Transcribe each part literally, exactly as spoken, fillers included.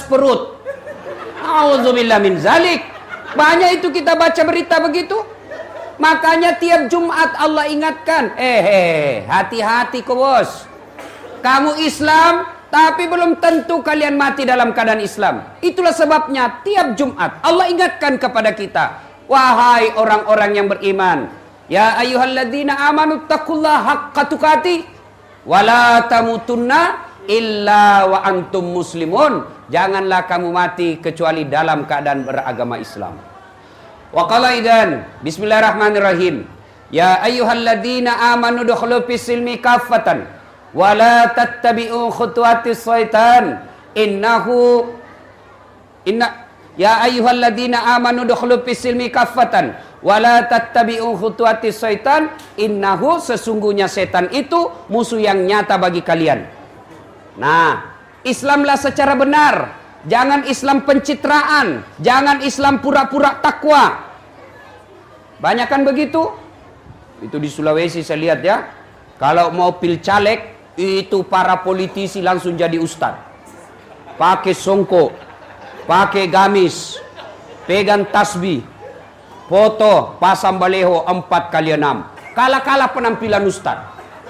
perut. Auzubillah min zalik. Banyak itu kita baca berita begitu. Makanya tiap Jumat Allah ingatkan, eh, eh hati-hati kok bos. Kamu Islam, tapi belum tentu kalian mati dalam keadaan Islam. Itulah sebabnya tiap Jumat Allah ingatkan kepada kita, wahai orang-orang yang beriman, ya ayyuhalladzina amanu taqullaha haqqa tuqatih wa la tamutunna illa wa antum muslimun. Janganlah kamu mati kecuali dalam keadaan beragama Islam. Wa qala idzan bismillahirrahmanirrahim, ya ayyuhalladzina amanu dukhulu fis silmi kaffatan wa la tattabi'u khutuwatis syaitan innahu inna ya ayyuhalladzina amanu dukhulu fis silmi kaffatan wa la tattabi'u khutuwatis syaitan innahu sesungguhnya setan itu musuh yang nyata bagi kalian. Nah, Islamlah secara benar, jangan Islam pencitraan, jangan Islam pura-pura takwa. Banyak kan begitu? Itu di Sulawesi saya lihat ya. Kalau mau pil caleg, itu para politisi langsung jadi ustad. Pakai songkok, pakai gamis, pegang tasbih, foto, pasang baleho empat kali enam. Kalah-kalah penampilan ustad.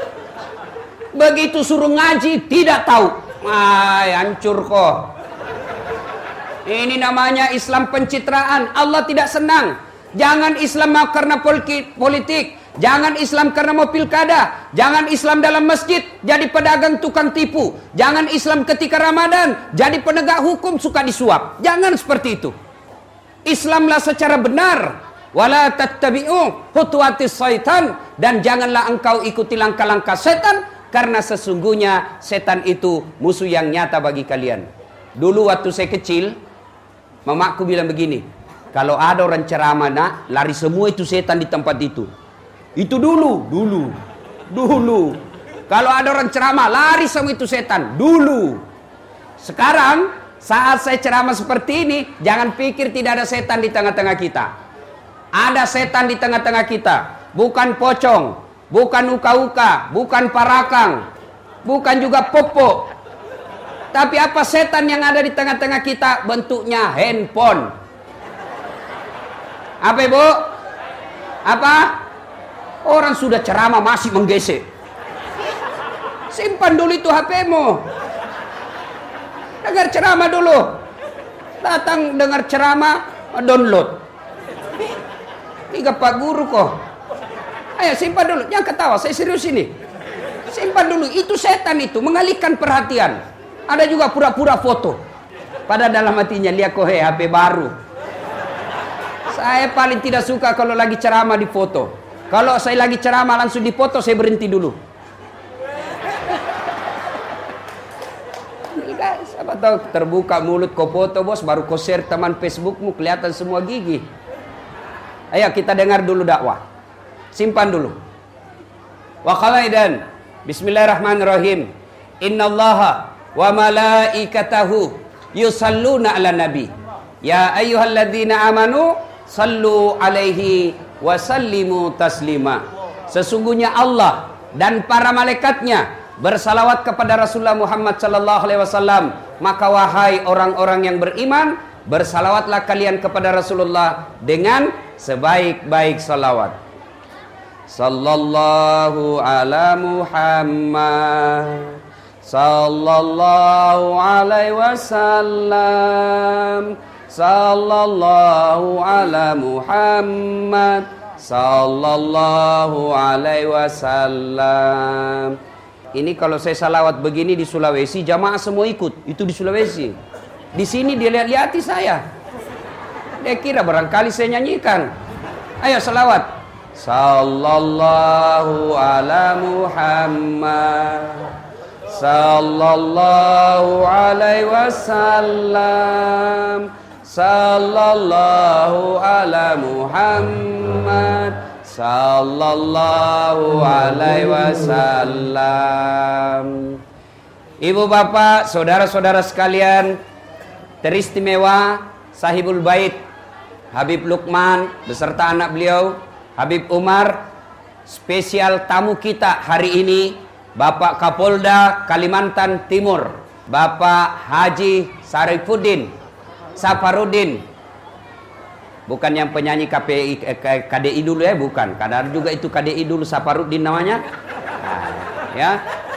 Begitu suruh ngaji, tidak tahu. Ay, hancur kok. Ini namanya Islam pencitraan. Allah tidak senang. Jangan Islam mau karena politik. Jangan Islam karena mau pilkada. Jangan Islam dalam masjid jadi pedagang tukang tipu. Jangan Islam ketika Ramadan jadi penegak hukum suka disuap. Jangan seperti itu. Islamlah secara benar. Wala tattabi'u khutuwatis syaitan, dan janganlah engkau ikuti langkah-langkah setan. Karena sesungguhnya setan itu musuh yang nyata bagi kalian. Dulu waktu saya kecil, mamaku bilang begini, kalau ada orang ceramah nak, lari semua itu setan di tempat itu. Itu dulu, dulu, dulu. Kalau ada orang ceramah, lari semua itu setan. Dulu. Sekarang, saat saya ceramah seperti ini, jangan pikir tidak ada setan di tengah-tengah kita. Ada setan di tengah-tengah kita. Bukan pocong. Bukan uka-uka, bukan parakang, bukan juga popo. Tapi apa setan yang ada di tengah-tengah kita? Bentuknya handphone. Apa ibu? Apa? Orang sudah ceramah masih menggesek. Simpan dulu itu H P-mu. Dengar ceramah dulu. Datang dengar ceramah, download. Tiga Pak Guru kok. Ayo simpan dulu, jangan ketawa, saya serius ini. Simpan dulu, itu setan itu, mengalihkan perhatian. Ada juga pura-pura foto. Pada dalam hatinya, lihat kok H P baru. Saya paling tidak suka kalau lagi ceramah di foto. Kalau saya lagi ceramah langsung di foto, saya berhenti dulu. Guys, apa tahu terbuka mulut kau foto bos, baru kau share teman Facebookmu, kelihatan semua gigi. Ayo kita dengar dulu dakwah. Simpan dulu. Wa qalaidan. Bismillahirrahmanirrahim. Innallaha wa malaikatahu yusalluna ala nabi. Ya ayyuhalladzina amanu sallu alaihi wa sallimu taslima. Sesungguhnya Allah dan para malaikatnya bersalawat kepada Rasulullah Muhammad sallallahu alaihi wasallam. Maka wahai orang-orang yang beriman, bersalawatlah kalian kepada Rasulullah dengan sebaik-baik salawat. Sallallahu ala Muhammad sallallahu alaihi wasallam. Sallallahu ala Muhammad sallallahu alaihi wasallam. Ini kalau saya salawat begini di Sulawesi, jamaah semua ikut. Itu di Sulawesi. Di sini dia lihat-lihati saya. Dia kira barangkali saya nyanyikan. Ayo salawat. Sallallahu ala Muhammad sallallahu alaihi wasallam. Sallallahu ala Muhammad sallallahu alaihi wasallam. Ibu bapak, saudara-saudara sekalian, teristimewa Sahibul Bait Habib Lukman beserta anak beliau Habib Umar, spesial tamu kita hari ini Bapak Kapolda Kalimantan Timur Bapak Haji Sarifuddin Safarudin. Bukan yang penyanyi K P I, K D I dulu ya, bukan. Kadang juga itu K D I dulu, Safarudin namanya. Nah, ya.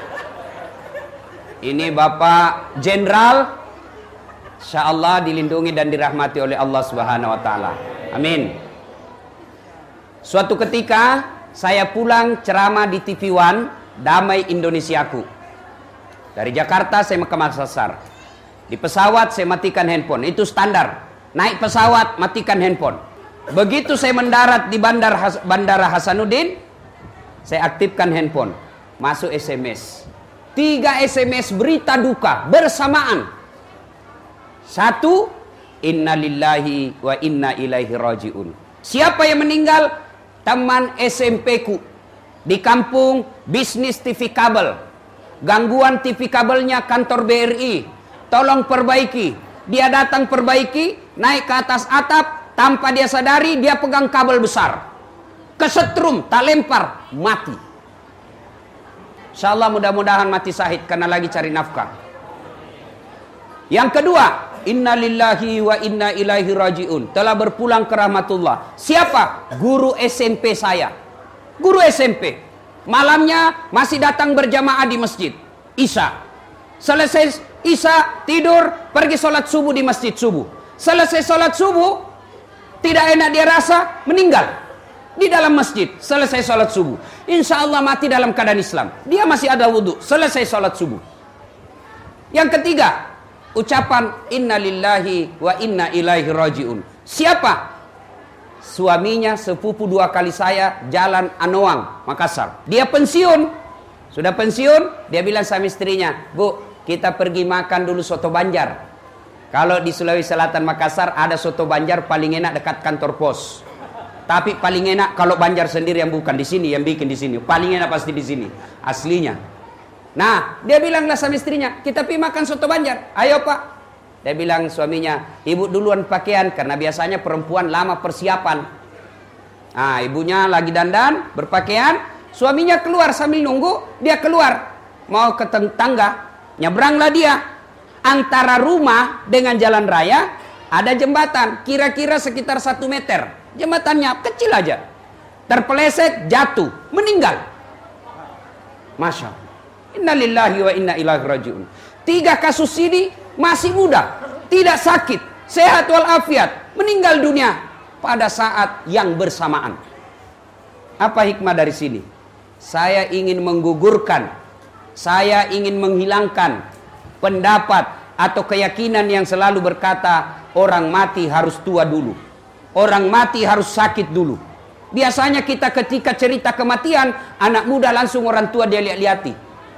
Ini Bapak Jenderal, insyaallah dilindungi dan dirahmati oleh Allah Subhanahu wa taala. Amin. Suatu ketika saya pulang ceramah di T V One Damai Indonesiaku. Dari Jakarta saya ke Makassar. Di pesawat saya matikan handphone, itu standar. Naik pesawat matikan handphone. Begitu saya mendarat di bandar Has Bandara Hasanuddin, saya aktifkan handphone. Masuk S M S. Tiga S M S berita duka bersamaan. Satu, innalillahi wa inna ilaihi rajiun. Siapa yang meninggal? Teman S M P ku di kampung bisnis T V kabel. Gangguan T V kabelnya kantor B R I. Tolong perbaiki. Dia datang perbaiki, naik ke atas atap, tanpa dia sadari dia pegang kabel besar. Kesetrum, tak lempar, mati. Insyaallah mudah-mudahan mati syahid karena lagi cari nafkah. Yang kedua, innalillahi wa inna ilaihi rajiun. Telah berpulang ke rahmatullah. Siapa? Guru S M P saya. Guru S M P. Malamnya masih datang berjamaah di masjid Isya. Selesai Isya tidur, pergi sholat subuh di masjid subuh. Selesai sholat subuh, tidak enak dia rasa, meninggal di dalam masjid. Selesai sholat subuh, insya Allah mati dalam keadaan Islam. Dia masih ada wudhu. Selesai sholat subuh. Yang ketiga, ucapan innalillahi wa inna ilaihi rajiun. Siapa? Suaminya sepupu dua kali saya, Jalan Anoang, Makassar. Dia pensiun, sudah pensiun. Dia bilang sama istrinya, Bu, kita pergi makan dulu soto Banjar. Kalau di Sulawesi Selatan Makassar ada soto Banjar paling enak dekat kantor pos. Tapi paling enak kalau Banjar sendiri yang bukan di sini, yang bikin di sini. Paling enak pasti di sini, aslinya. Nah, dia bilanglah sama istrinya, kita pergi makan soto Banjar. Ayo Pak. Dia bilang suaminya, ibu duluan pakaian karena biasanya perempuan lama persiapan. Nah, ibunya lagi dandan, berpakaian, suaminya keluar sambil nunggu, dia keluar mau ke tangga. Nyebranglah dia. Antara rumah dengan jalan raya ada jembatan, kira-kira sekitar satu meter. Jembatannya kecil aja. Terpeleset, jatuh, meninggal. Masya Allah. Innalillahi wa inna ilaihi rajiun. Tiga kasus ini masih muda, tidak sakit, sehat walafiat, meninggal dunia pada saat yang bersamaan. Apa hikmah dari sini? Saya ingin menggugurkan, saya ingin menghilangkan pendapat atau keyakinan yang selalu berkata orang mati harus tua dulu, orang mati harus sakit dulu. Biasanya kita ketika cerita kematian, anak muda langsung orang tua dia lihat-lihati.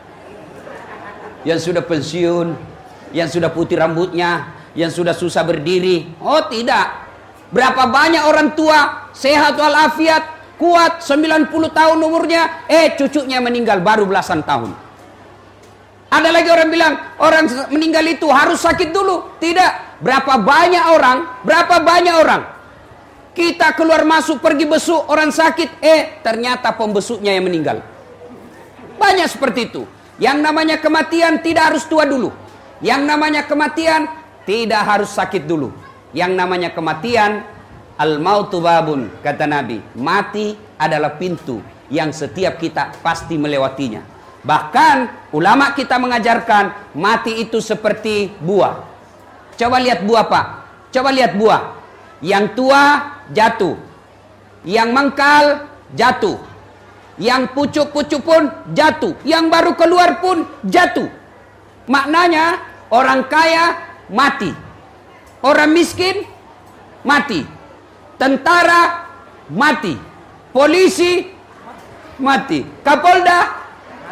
Yang sudah pensiun, yang sudah putih rambutnya, yang sudah susah berdiri. Oh tidak. Berapa banyak orang tua sehat walafiat, kuat, sembilan puluh tahun umurnya, eh cucunya meninggal baru belasan tahun. Ada lagi orang bilang, orang meninggal itu harus sakit dulu. Tidak. Berapa banyak orang, berapa banyak orang. Kita keluar masuk, pergi besuk, orang sakit, eh ternyata pembesuknya yang meninggal. Banyak seperti itu. Yang namanya kematian tidak harus tua dulu. Yang namanya kematian tidak harus sakit dulu. Yang namanya kematian, al-mautu babun, kata Nabi. Mati adalah pintu yang setiap kita pasti melewatinya. Bahkan ulama kita mengajarkan mati itu seperti buah. Coba lihat buah Pak. Coba lihat buah. Yang tua jatuh. Yang mengkal jatuh. Yang pucuk-pucuk pun jatuh. Yang baru keluar pun jatuh. Maknanya orang kaya mati. Orang miskin mati. Tentara mati. Polisi mati. Kapolda.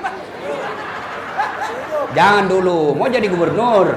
Jangan dulu, mau jadi gubernur.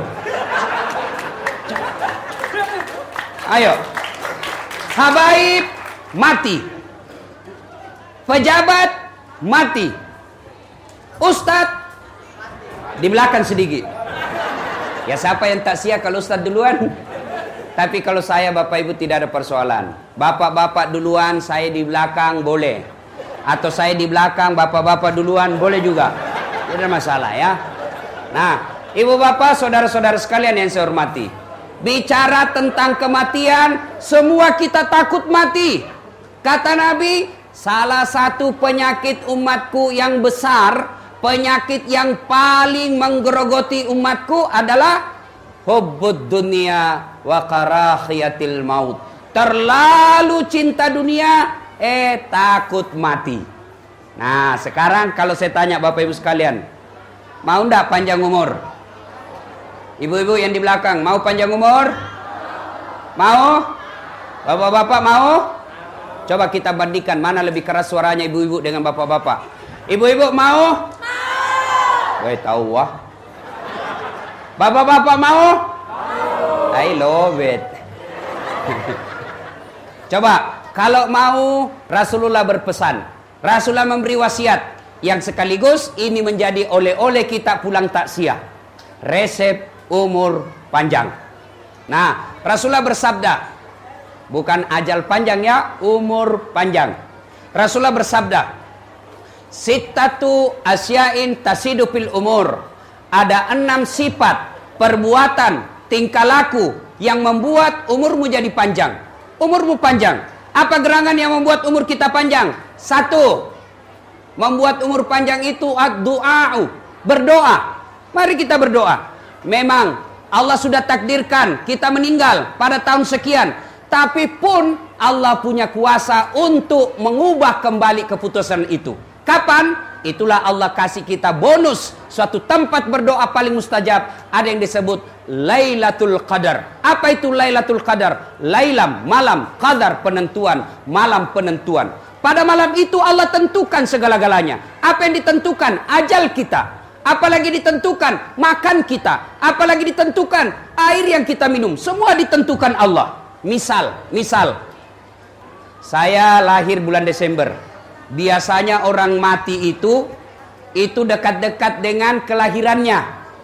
Ayo. Habaib mati. Pejabat mati. Ustadz di belakang sedikit. Ya siapa yang tak siap kalau Ustadz duluan? Tapi kalau saya Bapak Ibu tidak ada persoalan. Bapak-bapak duluan, saya di belakang boleh. Atau saya di belakang, bapak-bapak duluan boleh juga. Tidak ada masalah ya. Nah, Ibu bapak, saudara-saudara sekalian yang saya hormati, bicara tentang kematian, semua kita takut mati. Kata Nabi, salah satu penyakit umatku yang besar, penyakit yang paling menggerogoti umatku adalah hubbud dunia wa karahiyatil maut. Terlalu cinta dunia, eh takut mati. Nah, sekarang kalau saya tanya Bapak Ibu sekalian, mau ndak panjang umur? Ibu-ibu yang di belakang, mau panjang umur? Mau? Bapak-bapak mau? Coba kita bandingkan mana lebih keras suaranya ibu-ibu dengan bapak-bapak. Ibu-ibu mau? Mau. Weh, tahu wah. Bapak-bapak mau? Mau. I love it. Coba, kalau mau, Rasulullah berpesan. Rasulullah memberi wasiat yang sekaligus ini menjadi oleh-oleh kita pulang takziah. Resep umur panjang. Nah, Rasulullah bersabda, bukan ajal panjang ya, umur panjang. Rasulullah bersabda, sittatu asyain tasidu fil umur. Ada enam sifat, perbuatan, tingkah laku yang membuat umurmu jadi panjang. Umurmu panjang. Apa gerangan yang membuat umur kita panjang? Satu, membuat umur panjang itu ad-du'a'u, berdoa. Mari kita berdoa. Memang Allah sudah takdirkan kita meninggal pada tahun sekian, tapi pun Allah punya kuasa untuk mengubah kembali keputusan itu. Kapan? Itulah Allah kasih kita bonus suatu tempat berdoa paling mustajab. Ada yang disebut Lailatul Qadar. Apa itu Lailatul Qadar? Lailam, malam, qadar, penentuan, malam penentuan. Pada malam itu Allah tentukan segala-galanya. Apa yang ditentukan? Ajal kita. Apalagi ditentukan makan kita. Apalagi ditentukan air yang kita minum. Semua ditentukan Allah. Misal, misal saya lahir bulan Desember. Biasanya orang mati itu itu dekat-dekat dengan kelahirannya.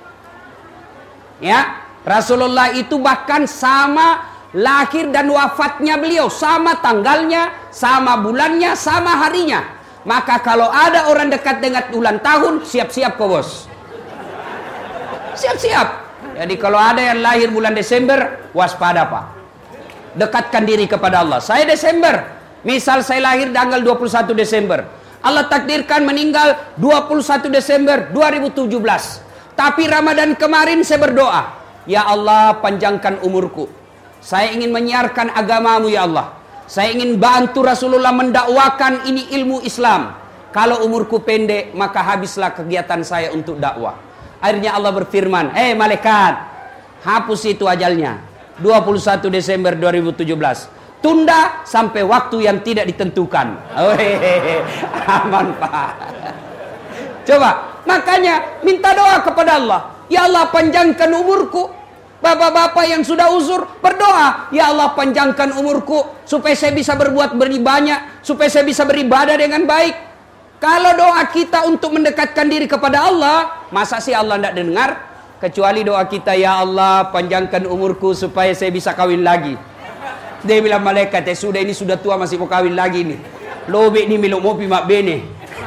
Ya, Rasulullah itu bahkan sama lahir dan wafatnya beliau, sama tanggalnya, sama bulannya, sama harinya. Maka kalau ada orang dekat dengan ulang tahun, siap-siap kau bos. Siap-siap. Jadi kalau ada yang lahir bulan Desember, waspada Pak. Dekatkan diri kepada Allah. Saya Desember. Misal saya lahir tanggal dua puluh satu Desember. Allah takdirkan meninggal dua puluh satu Desember dua ribu tujuh belas. Tapi Ramadan kemarin saya berdoa, ya Allah panjangkan umurku. Saya ingin menyiarkan agamamu ya Allah. Saya ingin bantu Rasulullah mendakwakan ini ilmu Islam. Kalau umurku pendek, maka habislah kegiatan saya untuk dakwah. Akhirnya Allah berfirman, eh hey, malaikat, hapus itu ajalnya. dua puluh satu Desember dua ribu tujuh belas. Tunda sampai waktu yang tidak ditentukan. Oh, hehehe. Aman Pak. Coba, makanya minta doa kepada Allah. Ya Allah panjangkan umurku. Bapak-bapak yang sudah uzur berdoa, ya Allah panjangkan umurku supaya saya bisa berbuat beri banyak, supaya saya bisa beribadah dengan baik. Kalau doa kita untuk mendekatkan diri kepada Allah, masa sih Allah tidak dengar? Kecuali doa kita, ya Allah panjangkan umurku supaya saya bisa kawin lagi. Dia bilang malaikat, eh sudah ini sudah tua masih mau kawin lagi nih. Lobe ini milok mopi mak bene.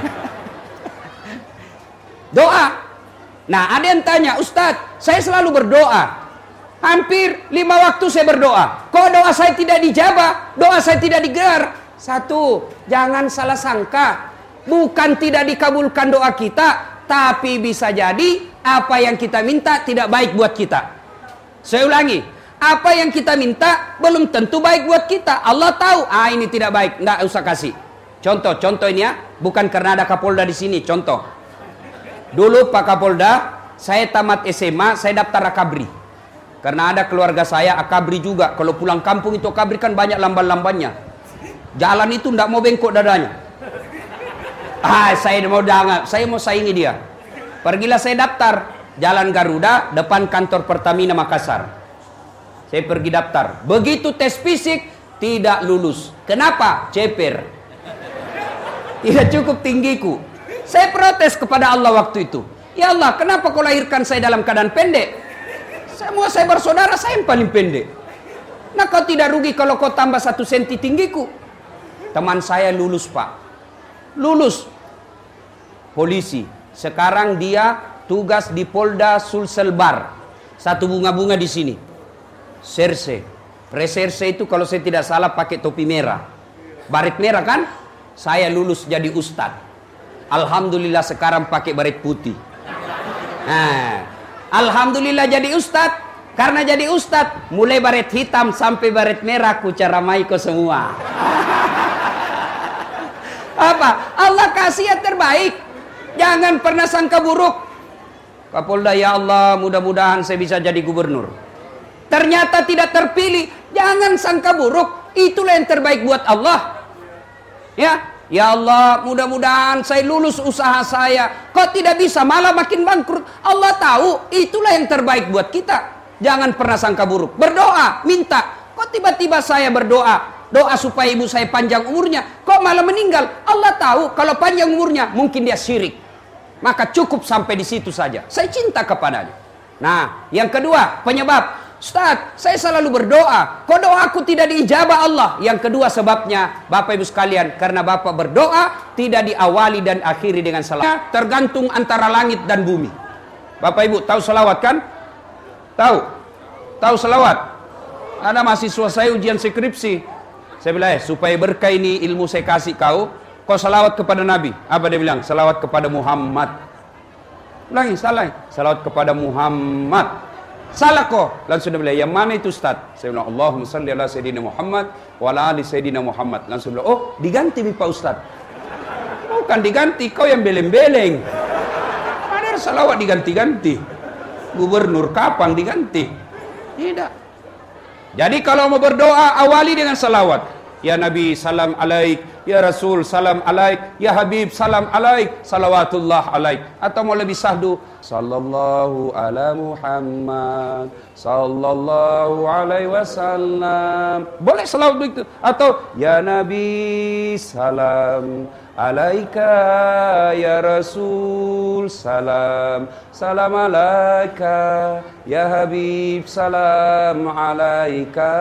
Doa. Nah ada yang tanya, Ustadz saya selalu berdoa. Hampir lima waktu saya berdoa. Kok doa saya tidak dijabah? Doa saya tidak digelar? Satu, jangan salah sangka. Bukan tidak dikabulkan doa kita, tapi bisa jadi apa yang kita minta tidak baik buat kita. Saya ulangi. Apa yang kita minta belum tentu baik buat kita. Allah tahu, ah ini tidak baik, nggak usah kasih. Contoh, contoh ini ya, bukan karena ada Kapolda di sini. Contoh, dulu Pak Kapolda, saya tamat S M A, saya daftar Akabri. Karena ada keluarga saya Akabri juga. Kalau pulang kampung itu Akabri kan banyak lamban-lambannya. Jalan itu nggak mau bengkok dadanya. Ah, saya mau dangat, saya mau saingi dia. Pergilah saya daftar, Jalan Garuda, depan kantor Pertamina Makassar. Saya pergi daftar. Begitu tes fisik, tidak lulus. Kenapa? Ceper. Tidak cukup tinggiku. Saya protes kepada Allah waktu itu. Ya Allah, kenapa kau lahirkan saya dalam keadaan pendek? Semua saya bersaudara, saya yang paling pendek. Nah kau tidak rugi kalau kau tambah satu senti tinggiku. Teman saya lulus Pak. Lulus. Polisi. Sekarang dia tugas di Polda Sulselbar. Satu bunga-bunga di sini. Serse. Reserse itu kalau saya tidak salah pakai topi merah. Baret merah kan? Saya lulus jadi ustad. Alhamdulillah sekarang pakai baret putih. Nah, alhamdulillah jadi ustad. Karena jadi ustad, mulai baret hitam sampai baret merah ku caramai ko semua. Apa? Allah kasih yang terbaik. Jangan pernah sangka buruk. Kapolda, ya Allah, mudah-mudahan saya bisa jadi gubernur. Ternyata tidak terpilih. Jangan sangka buruk. Itulah yang terbaik buat Allah. Ya, ya Allah, mudah-mudahan saya lulus usaha saya. Kok tidak bisa, malah makin bangkrut. Allah tahu, itulah yang terbaik buat kita. Jangan pernah sangka buruk. Berdoa, minta. Kok tiba-tiba saya berdoa, doa supaya ibu saya panjang umurnya, kok malah meninggal? Allah tahu kalau panjang umurnya mungkin dia syirik. Maka cukup sampai di situ saja. Saya cinta kepadanya. Nah, yang kedua, penyebab. Ustaz, saya selalu berdoa. Kok doaku tidak diijabah Allah? Yang kedua sebabnya, Bapak Ibu sekalian, karena Bapak berdoa tidak diawali dan akhiri dengan salawat. Tergantung antara langit dan bumi. Bapak Ibu tahu salawat kan? Tahu? Tahu salawat? Ada mahasiswa saya ujian skripsi. Saya bilang, eh, supaya berkah ini ilmu saya kasih kau, kau salawat kepada Nabi. Apa dia bilang? Salawat kepada Muhammad. Ulangi, salah. Salawat kepada Muhammad. Salah kok. Langsung dia bilang, yang mana itu Ustaz? Saya bilang, Allahumma salli ala Sayyidina Muhammad wa ala ali Sayyidina Muhammad. Langsung bilang, oh diganti Pak Ustaz. Bukan diganti, kau yang beleng-beleng. Ada salawat diganti-ganti. Gubernur kapan diganti? Tidak. Jadi kalau mau berdoa, awali dengan salawat. Ya Nabi, salam alaik. Ya Rasul, salam alaik. Ya Habib, salam alaik. Salawatullah alaik. Atau mau lebih sahdu, sallallahu ala Muhammad, sallallahu alaihi wasallam. Boleh salawat begitu. Atau ya Nabi, salam alaika. Ya Rasul, salam. Salam alaika. Ya Habib, salam alaika.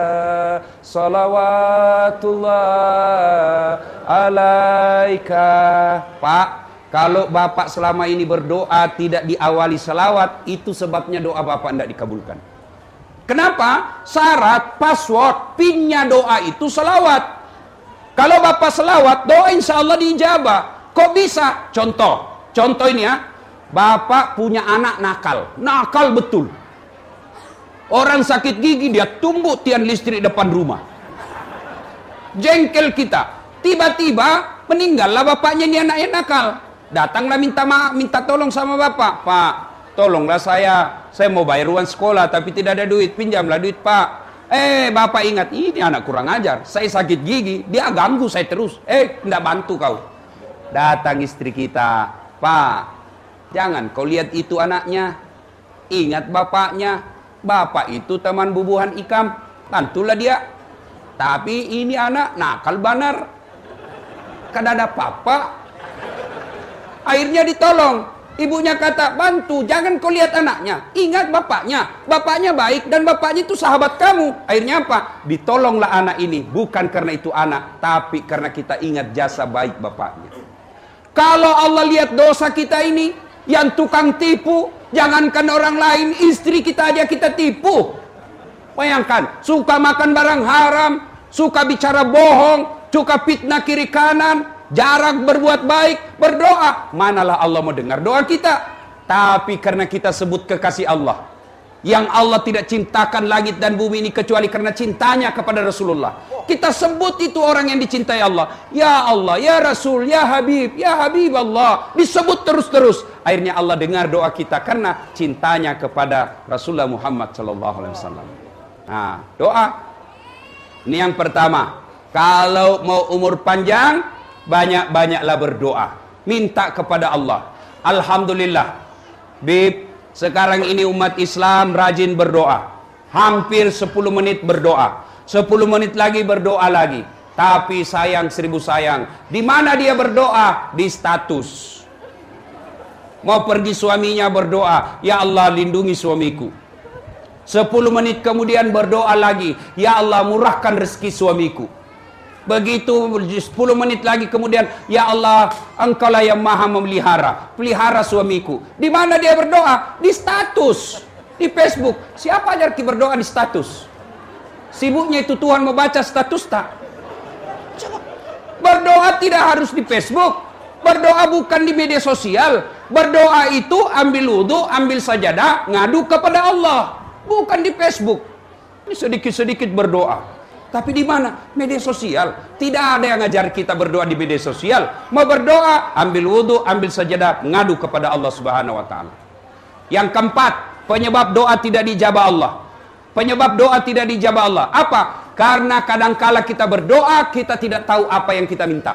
Salawatullah alaika. Pak, kalau Bapak selama ini berdoa tidak diawali salawat, itu sebabnya doa Bapak tidak dikabulkan. Kenapa? Syarat, password, pinnya doa itu salawat. Kalau Bapak salawat, doa insya Allah diijabah. Kok bisa? Contoh, contoh ini ya. Bapak punya anak nakal, nakal betul. Orang sakit gigi, dia tumbuk tiang listrik depan rumah. Jengkel kita. Tiba-tiba meninggallah bapaknya, ini anaknya nakal. Datanglah minta maaf, minta tolong sama bapak. Pak, tolonglah saya. Saya mau bayar uang sekolah tapi tidak ada duit. Pinjamlah duit Pak. Eh, bapak ingat, ini anak kurang ajar. Saya sakit gigi, dia ganggu saya terus. Eh, tidak bantu kau. Datang istri kita. Pak, jangan kau lihat itu anaknya. Ingat bapaknya. Bapak itu teman bubuhan ikam. Bantulah dia. Tapi ini anak nakal banar. Kan ada papa. Akhirnya ditolong. Ibunya kata, bantu, jangan kau lihat anaknya. Ingat bapaknya. Bapaknya baik dan bapaknya itu sahabat kamu. Akhirnya apa? Ditolonglah anak ini. Bukan karena itu anak, tapi karena kita ingat jasa baik bapaknya. Kalau Allah lihat dosa kita ini, yang tukang tipu, jangankan orang lain, istri kita aja kita tipu. Bayangkan, suka makan barang haram, suka bicara bohong, suka fitnah kiri kanan, jarang berbuat baik, berdoa. Manalah Allah mau dengar doa kita. Tapi karena kita sebut kekasih Allah, yang Allah tidak cintakan langit dan bumi ini kecuali karena cintanya kepada Rasulullah. Kita sebut itu orang yang dicintai Allah. Ya Allah, ya Rasul, ya Habib, ya Habib Allah. Disebut terus-terus. Akhirnya Allah dengar doa kita karena cintanya kepada Rasulullah Muhammad sallallahu alaihi wasallam. Nah, doa. Ini yang pertama. Kalau mau umur panjang, banyak-banyaklah berdoa. Minta kepada Allah. Alhamdulillah. Bib, sekarang ini umat Islam rajin berdoa. Hampir sepuluh menit berdoa. sepuluh menit lagi berdoa lagi. Tapi sayang seribu sayang. Di mana dia berdoa? Di status. Mau pergi suaminya berdoa. Ya Allah lindungi suamiku. sepuluh menit kemudian berdoa lagi. Ya Allah murahkan rezeki suamiku. Begitu sepuluh menit lagi kemudian, ya Allah, Engkaulah yang maha memelihara, pelihara suamiku. Di mana dia berdoa? Di status, di Facebook. Siapa ajar kita berdoa di status? Sibuknya itu Tuhan membaca status tak? Coba. Berdoa tidak harus di Facebook. Berdoa bukan di media sosial. Berdoa itu ambil wudhu, ambil sajadah, ngadu kepada Allah. Bukan di Facebook. Ini sedikit-sedikit berdoa. Tapi di mana? Media sosial. Tidak ada yang ngajar kita berdoa di media sosial. Mau berdoa, ambil wudhu, ambil sajadah, ngadu kepada Allah Subhanahu wa taala. Yang keempat, penyebab doa tidak dijabah Allah. Penyebab doa tidak dijabah Allah. Apa? Karena kadangkala kita berdoa, kita tidak tahu apa yang kita minta.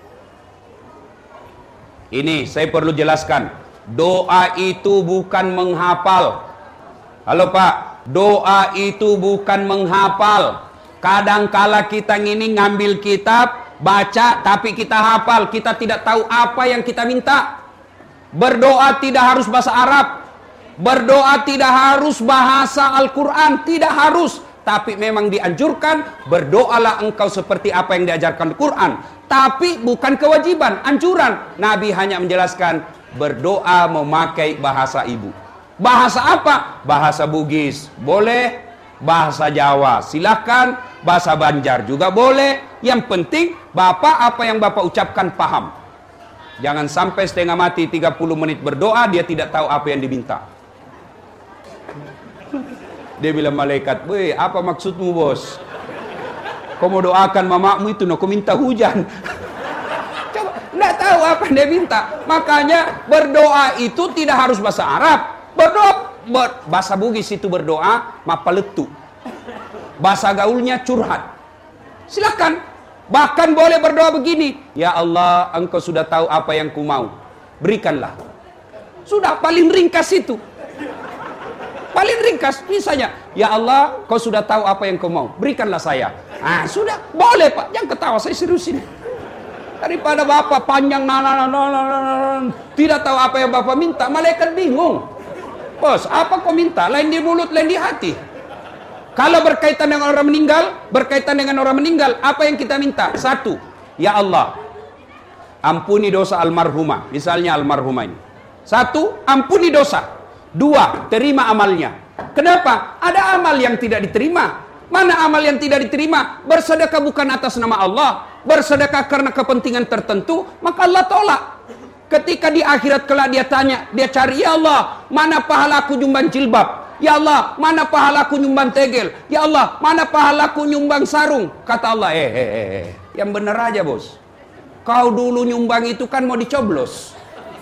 Ini saya perlu jelaskan. Doa itu bukan menghafal. Halo Pak, doa itu bukan menghafal. Kadangkala kita ini ngambil kitab, baca, tapi kita hafal. Kita tidak tahu apa yang kita minta. Berdoa tidak harus bahasa Arab. Berdoa tidak harus bahasa Al-Quran. Tidak harus. Tapi memang dianjurkan, berdoalah engkau seperti apa yang diajarkan Al-Quran. Tapi bukan kewajiban, anjuran. Nabi hanya menjelaskan, berdoa memakai bahasa ibu. Bahasa apa? Bahasa Bugis. Boleh. Bahasa Jawa silahkan, bahasa Banjar juga boleh. Yang penting Bapak apa yang Bapak ucapkan paham. Jangan sampai setengah mati tiga puluh menit berdoa, dia tidak tahu apa yang diminta. Dia bilang malaikat, "Weh, apa maksudmu bos? Kau mau doakan mamamu itu, no, kau minta hujan." Coba, tidak tahu apa yang dia minta. Makanya berdoa itu tidak harus bahasa Arab. Berdoa Ber, bahasa Bugis itu berdoa mapaletu. Bahasa gaulnya curhat. Silakan. Bahkan boleh berdoa begini, ya Allah, engkau sudah tahu apa yang ku mau, berikanlah. Sudah paling ringkas itu. Paling ringkas misalnya, ya Allah, kau sudah tahu apa yang kau mau, berikanlah saya. Ah, sudah, boleh Pak. Jangan ketawa, saya serius ini. Daripada Bapak panjang nana, nana, nana, tidak tahu apa yang Bapak minta, malaikat bingung. Bos, apa kau minta? Lain di mulut, lain di hati. Kalau berkaitan dengan orang meninggal, berkaitan dengan orang meninggal, apa yang kita minta? Satu, ya Allah, ampuni dosa almarhumah. Misalnya almarhumah ini. Satu, ampuni dosa. Dua, terima amalnya. Kenapa? Ada amal yang tidak diterima. Mana amal yang tidak diterima? Bersedekah bukan atas nama Allah. Bersedekah karena kepentingan tertentu, maka Allah tolak. Ketika di akhirat kelak dia tanya, dia cari, ya Allah, mana pahalaku nyumbang jilbab? Ya Allah, mana pahalaku nyumbang tegel? Ya Allah, mana pahalaku nyumbang sarung? Kata Allah, eh, eh, eh, yang bener aja bos. Kau dulu nyumbang itu kan mau dicoblos.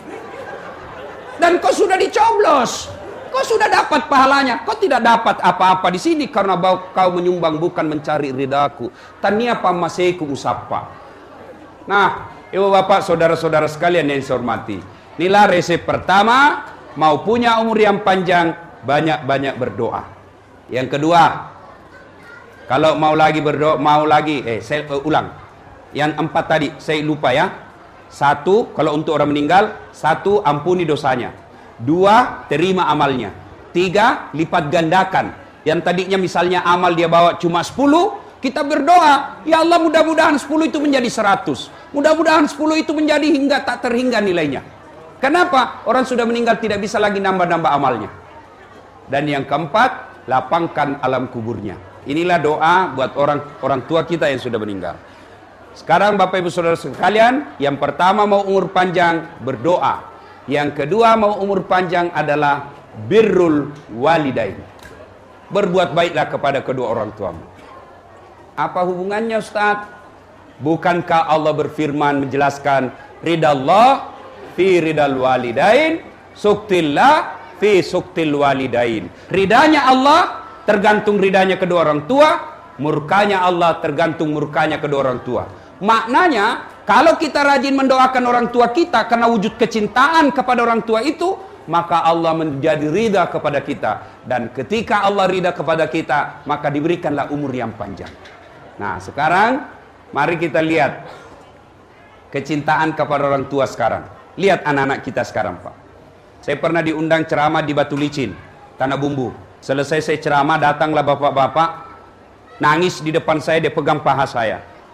Dan kau sudah dicoblos. Kau sudah dapat pahalanya. Kau tidak dapat apa-apa di sini karena kau menyumbang bukan mencari ridaku. Tania pamaseku usapa. Nah, Ibu bapak saudara-saudara sekalian yang saya hormati, inilah resep pertama, mau punya umur yang panjang, banyak-banyak berdoa. Yang kedua, kalau mau lagi berdoa, mau lagi, eh saya uh, ulang. Yang empat tadi, saya lupa ya. Satu, kalau untuk orang meninggal, satu, ampuni dosanya. Dua, terima amalnya. Tiga, lipat gandakan. Yang tadinya misalnya amal dia bawa cuma sepuluh, kita berdoa, ya Allah mudah-mudahan sepuluh itu menjadi seratus. Mudah-mudahan sepuluh itu menjadi hingga tak terhingga nilainya. Kenapa? Orang sudah meninggal tidak bisa lagi nambah-nambah amalnya. Dan yang keempat, lapangkan alam kuburnya. Inilah doa buat orang orang tua kita yang sudah meninggal. Sekarang Bapak Ibu Saudara sekalian, yang pertama mau umur panjang, berdoa. Yang kedua mau umur panjang adalah birrul walidain. Berbuat baiklah kepada kedua orang tuamu. Apa hubungannya Ustaz? Bukankah Allah berfirman menjelaskan ridallah fi ridal walidain, suktillah fi suktil walidain. Ridanya Allah tergantung ridanya kedua orang tua, murkanya Allah tergantung murkanya kedua orang tua. Maknanya kalau kita rajin mendoakan orang tua kita karena wujud kecintaan kepada orang tua itu, maka Allah menjadi ridha kepada kita. Dan ketika Allah ridha kepada kita, maka diberikanlah umur yang panjang. Nah sekarang mari kita lihat kecintaan kepada orang tua sekarang. Lihat anak-anak kita sekarang Pak. Saya pernah diundang ceramah di Batu Licin, Tanah Bumbu. Selesai saya ceramah, datanglah bapak-bapak, nangis di depan saya, dia pegang paha saya.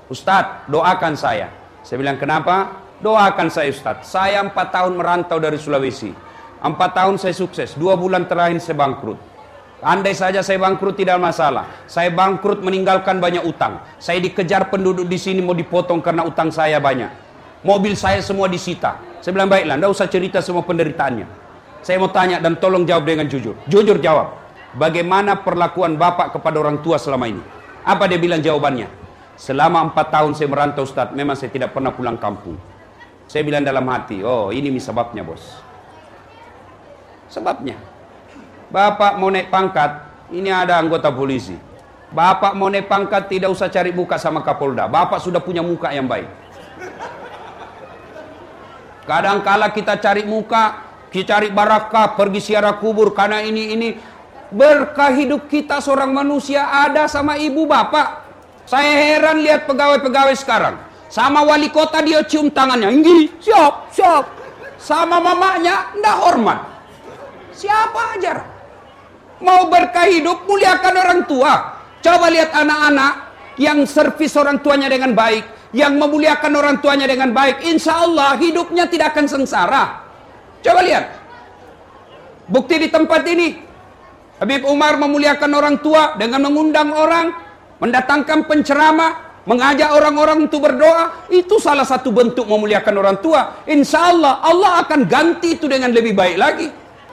Ustadz, doakan saya. Saya bilang, kenapa? Doakan saya Ustadz. Saya empat tahun merantau dari Sulawesi. Empat tahun saya sukses. Dua bulan terakhir saya bangkrut. Andai saja saya bangkrut tidak masalah. Saya bangkrut meninggalkan banyak utang. Saya dikejar penduduk di sini mau dipotong karena utang saya banyak. Mobil saya semua disita. Saya bilang, baiklah, tidak usah cerita semua penderitaannya. Saya mau tanya dan tolong jawab dengan jujur. Jujur jawab. Bagaimana perlakuan Bapak kepada orang tua selama ini? Apa dia bilang jawabannya? Selama empat tahun saya merantau Ustadz, memang saya tidak pernah pulang kampung. Saya bilang dalam hati, oh ini sebabnya bos. Sebabnya. Bapak mau naik pangkat, ini ada anggota polisi. Bapak mau naik pangkat, tidak usah cari muka sama Kapolda. Bapak sudah punya muka yang baik. Kadang-kala kita cari muka, kita cari barakah, pergi ziarah kubur, karena ini, ini. Berkah hidup kita seorang manusia ada sama ibu bapak. Saya heran lihat pegawai-pegawai sekarang. Sama wali kota dia cium tangannya. Ini, siap, siap. Sama mamanya, ndak hormat. Siapa ajar? Mau berkah hidup, muliakan orang tua. Coba lihat anak-anak yang servis orang tuanya dengan baik, yang memuliakan orang tuanya dengan baik, insya Allah hidupnya tidak akan sengsara. Coba lihat. Bukti di tempat ini. Habib Umar memuliakan orang tua dengan mengundang orang, mendatangkan penceramah, mengajak orang-orang untuk berdoa. Itu salah satu bentuk memuliakan orang tua. Insya Allah, Allah akan ganti itu dengan lebih baik lagi.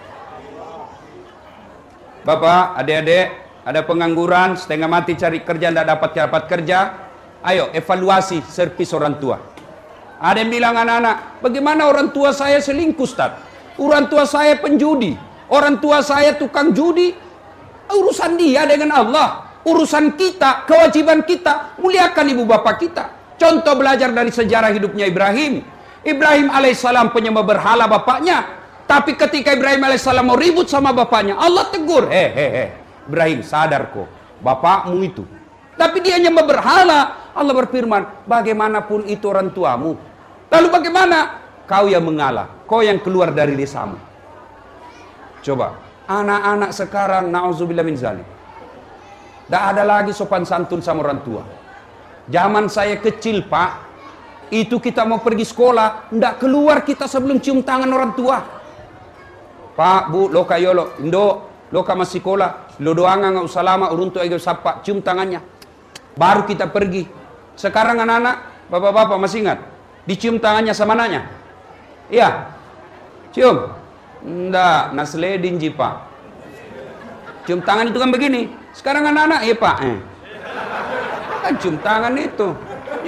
Bapak, adik-adik, ada pengangguran, setengah mati cari kerja, tidak dapat dapat kerja. Ayo, evaluasi servis orang tua. Ada yang bilang anak-anak, bagaimana orang tua saya selingkuh, Ustaz? Orang tua saya penjudi. Orang tua saya tukang judi. Urusan dia dengan Allah. Urusan kita, kewajiban kita, muliakan ibu bapak kita. Contoh belajar dari sejarah hidupnya Ibrahim. Ibrahim alaihissalam penyembah berhala bapaknya. Tapi ketika Ibrahim alaihissalam mau ribut sama bapaknya, Allah tegur. Eh, eh, eh, Ibrahim sadar kok, bapakmu itu. Tapi dia nyembah berhala. Allah berfirman, bagaimanapun itu orang tuamu. Lalu bagaimana? Kau yang mengalah, kau yang keluar dari desamu. Coba, anak-anak sekarang, na'udzubillah min zalik. Tak ada lagi sopan santun sama orang tua. Zaman saya kecil, Pak, itu kita mau pergi sekolah, ndak keluar kita sebelum cium tangan orang tua. Pak, Bu, lo kayo lo, Indo, lo kama sekolah, lo doanga nggak usah lama, urun tuh aja sapa, cium tangannya. Baru kita pergi. Sekarang anak-anak, bapak-bapak masih ingat? Dicium tangannya sama anaknya? Iya, cium. Ndak, nasledin ji, Pak. Cium tangan itu kan begini. Sekarang anak-anak, iya Pak. Eh. Kan cium tangan itu. Ya,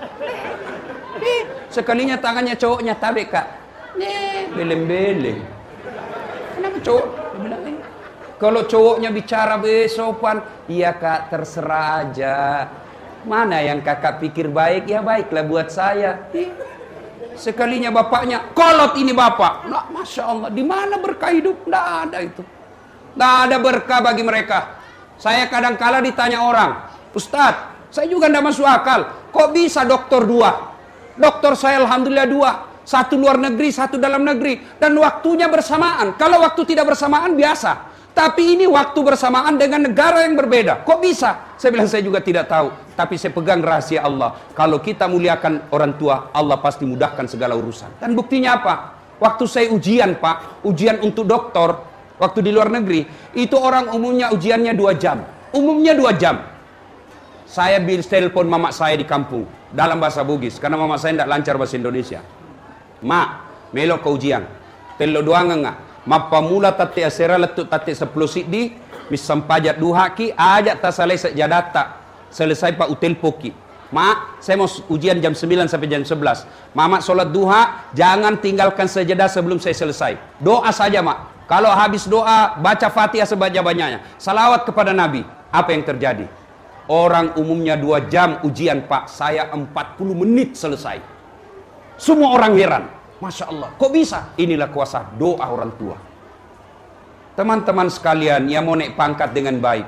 eh, sekalinya tangannya cowoknya tabe Kak. Nih, beleng-beleng. Kenapa cowok? Bilang, eh. Kalau cowoknya bicara besopan, iya Kak, terserah aja. Mana yang kakak pikir baik, ya baiklah buat saya. Eh. Sekalinya bapaknya, kolot ini bapak. Nah, Masya Allah, di mana berkah hidup? Nggak ada itu. Nggak ada berkah bagi mereka. Saya kadang-kala ditanya orang, Ustadz, saya juga nggak masuk akal. Kok bisa dokter dua? Dokter saya alhamdulillah dua. Satu luar negeri, satu dalam negeri. Dan waktunya bersamaan. Kalau waktu tidak bersamaan biasa. Tapi ini waktu bersamaan dengan negara yang berbeda. Kok bisa? Saya bilang saya juga tidak tahu. Tapi saya pegang rahasia Allah. Kalau kita muliakan orang tua, Allah pasti mudahkan segala urusan. Dan buktinya apa? Waktu saya ujian, Pak. Ujian untuk doktor. Waktu di luar negeri. Itu orang umumnya ujiannya dua jam. Umumnya dua jam. Saya bil telepon mama saya di kampung. Dalam bahasa Bugis. Karena mama saya tidak lancar bahasa Indonesia. Mak, melok ke ujian. Telo doang enggak. Mapamula tati asera letuk tati sepuluh di misam pajak duha ki ajak tak selesai jadata selesai pak utel poki. Mak, saya mau ujian jam sembilan sampai jam sebelas. Mama sholat duha, jangan tinggalkan sejadah sebelum saya selesai. Doa saja, Mak. Kalau habis doa, baca Fatihah sebanyak-banyaknya. Salawat kepada Nabi. Apa yang terjadi? Orang umumnya dua jam ujian, Pak. Saya empat puluh menit selesai. Semua orang heran. Masya Allah, kok bisa? Inilah kuasa doa orang tua. Teman-teman sekalian yang mau naik pangkat dengan baik,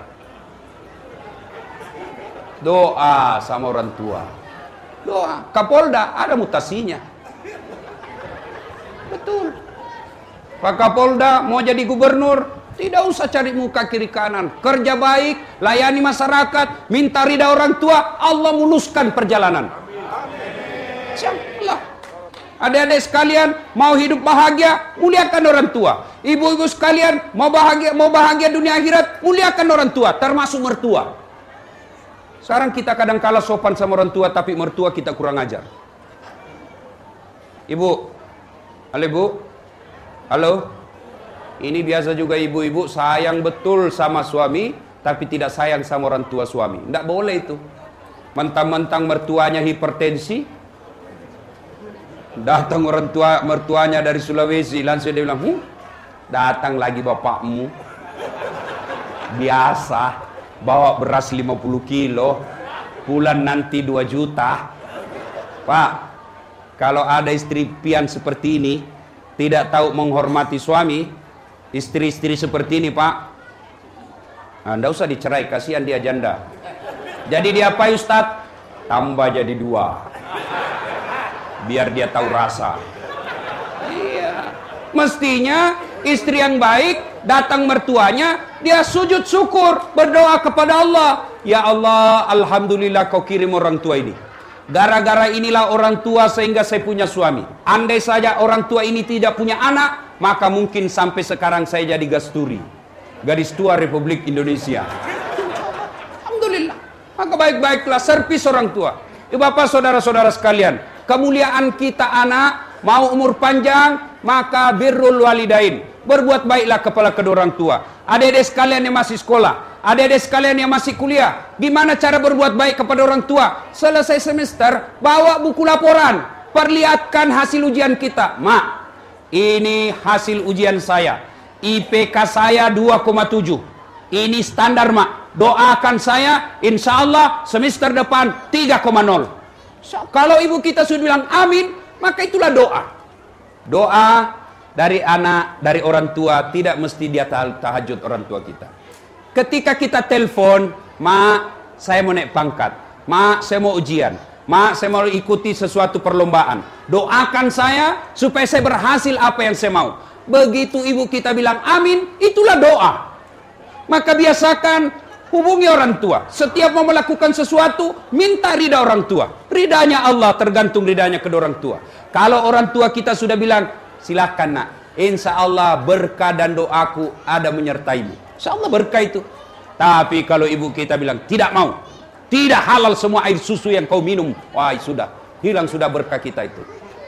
doa sama orang tua. Doa. Kapolda ada mutasinya. Betul. Pak Kapolda mau jadi gubernur, Tidak usah cari muka kiri kanan. Kerja baik, layani masyarakat, minta ridha orang tua, Allah muluskan perjalanan. Siaplah. Adik-adik sekalian, mau hidup bahagia, muliakan orang tua. Ibu-ibu sekalian, mau bahagia mau bahagia dunia akhirat, muliakan orang tua, termasuk mertua. Sekarang kita kadang kalah sopan sama orang tua, tapi mertua kita kurang ajar. Ibu, halo ibu, halo. Ini biasa juga ibu-ibu sayang betul sama suami, tapi tidak sayang sama orang tua suami. Tidak boleh itu. Mentang-mentang mertuanya hipertensi, datang orang tua mertuanya dari Sulawesi, langsung dia bilang, hm, datang lagi bapakmu. Biasa, bawa beras lima puluh kilo, bulan nanti dua juta. Pak, kalau ada istri pian seperti ini, tidak tahu menghormati suami, istri-istri seperti ini, Pak, nah, tidak usah dicerai, kasihan dia janda. Jadi dia apa, Ustadz? Tambah jadi dua. Biar dia tahu rasa. Iya. Mestinya istri yang baik, datang mertuanya, dia sujud syukur, berdoa kepada Allah. Ya Allah, alhamdulillah kau kirim orang tua ini. Gara-gara inilah orang tua sehingga saya punya suami. Andai saja orang tua ini tidak punya anak, maka mungkin sampai sekarang saya jadi gasturi, gadis tua Republik Indonesia. Alhamdulillah. Maka baik-baiklah servis orang tua. Ibu bapak saudara-saudara sekalian, kemuliaan kita anak, mau umur panjang, maka birrul walidain, berbuat baiklah kepada kedua orang tua. Adik-adik sekalian yang masih sekolah, adik-adik sekalian yang masih kuliah, gimana cara berbuat baik kepada orang tua? Selesai semester, bawa buku laporan, perlihatkan hasil ujian kita. Mak, ini hasil ujian saya, I P K saya dua koma tujuh, ini standar mak, doakan saya, insya Allah semester depan tiga koma nol. So, kalau ibu kita sudah bilang amin, maka itulah doa. Doa dari anak, dari orang tua, tidak mesti dia tahajud orang tua kita. Ketika kita telepon, mak, saya mau naik pangkat, mak, saya mau ujian, mak, saya mau ikuti sesuatu perlombaan, doakan saya supaya saya berhasil apa yang saya mau. Begitu ibu kita bilang amin, itulah doa. Maka biasakan hubungi orang tua. Setiap mau melakukan sesuatu, minta ridha orang tua. Ridhanya Allah tergantung ridhanya kedua orang tua. Kalau orang tua kita sudah bilang, silakan nak, insya Allah berkah dan doaku ada menyertaimu. Insya Allah berkah itu. Tapi kalau ibu kita bilang, tidak mau, tidak halal semua air susu yang kau minum, wah sudah, hilang sudah berkah kita itu.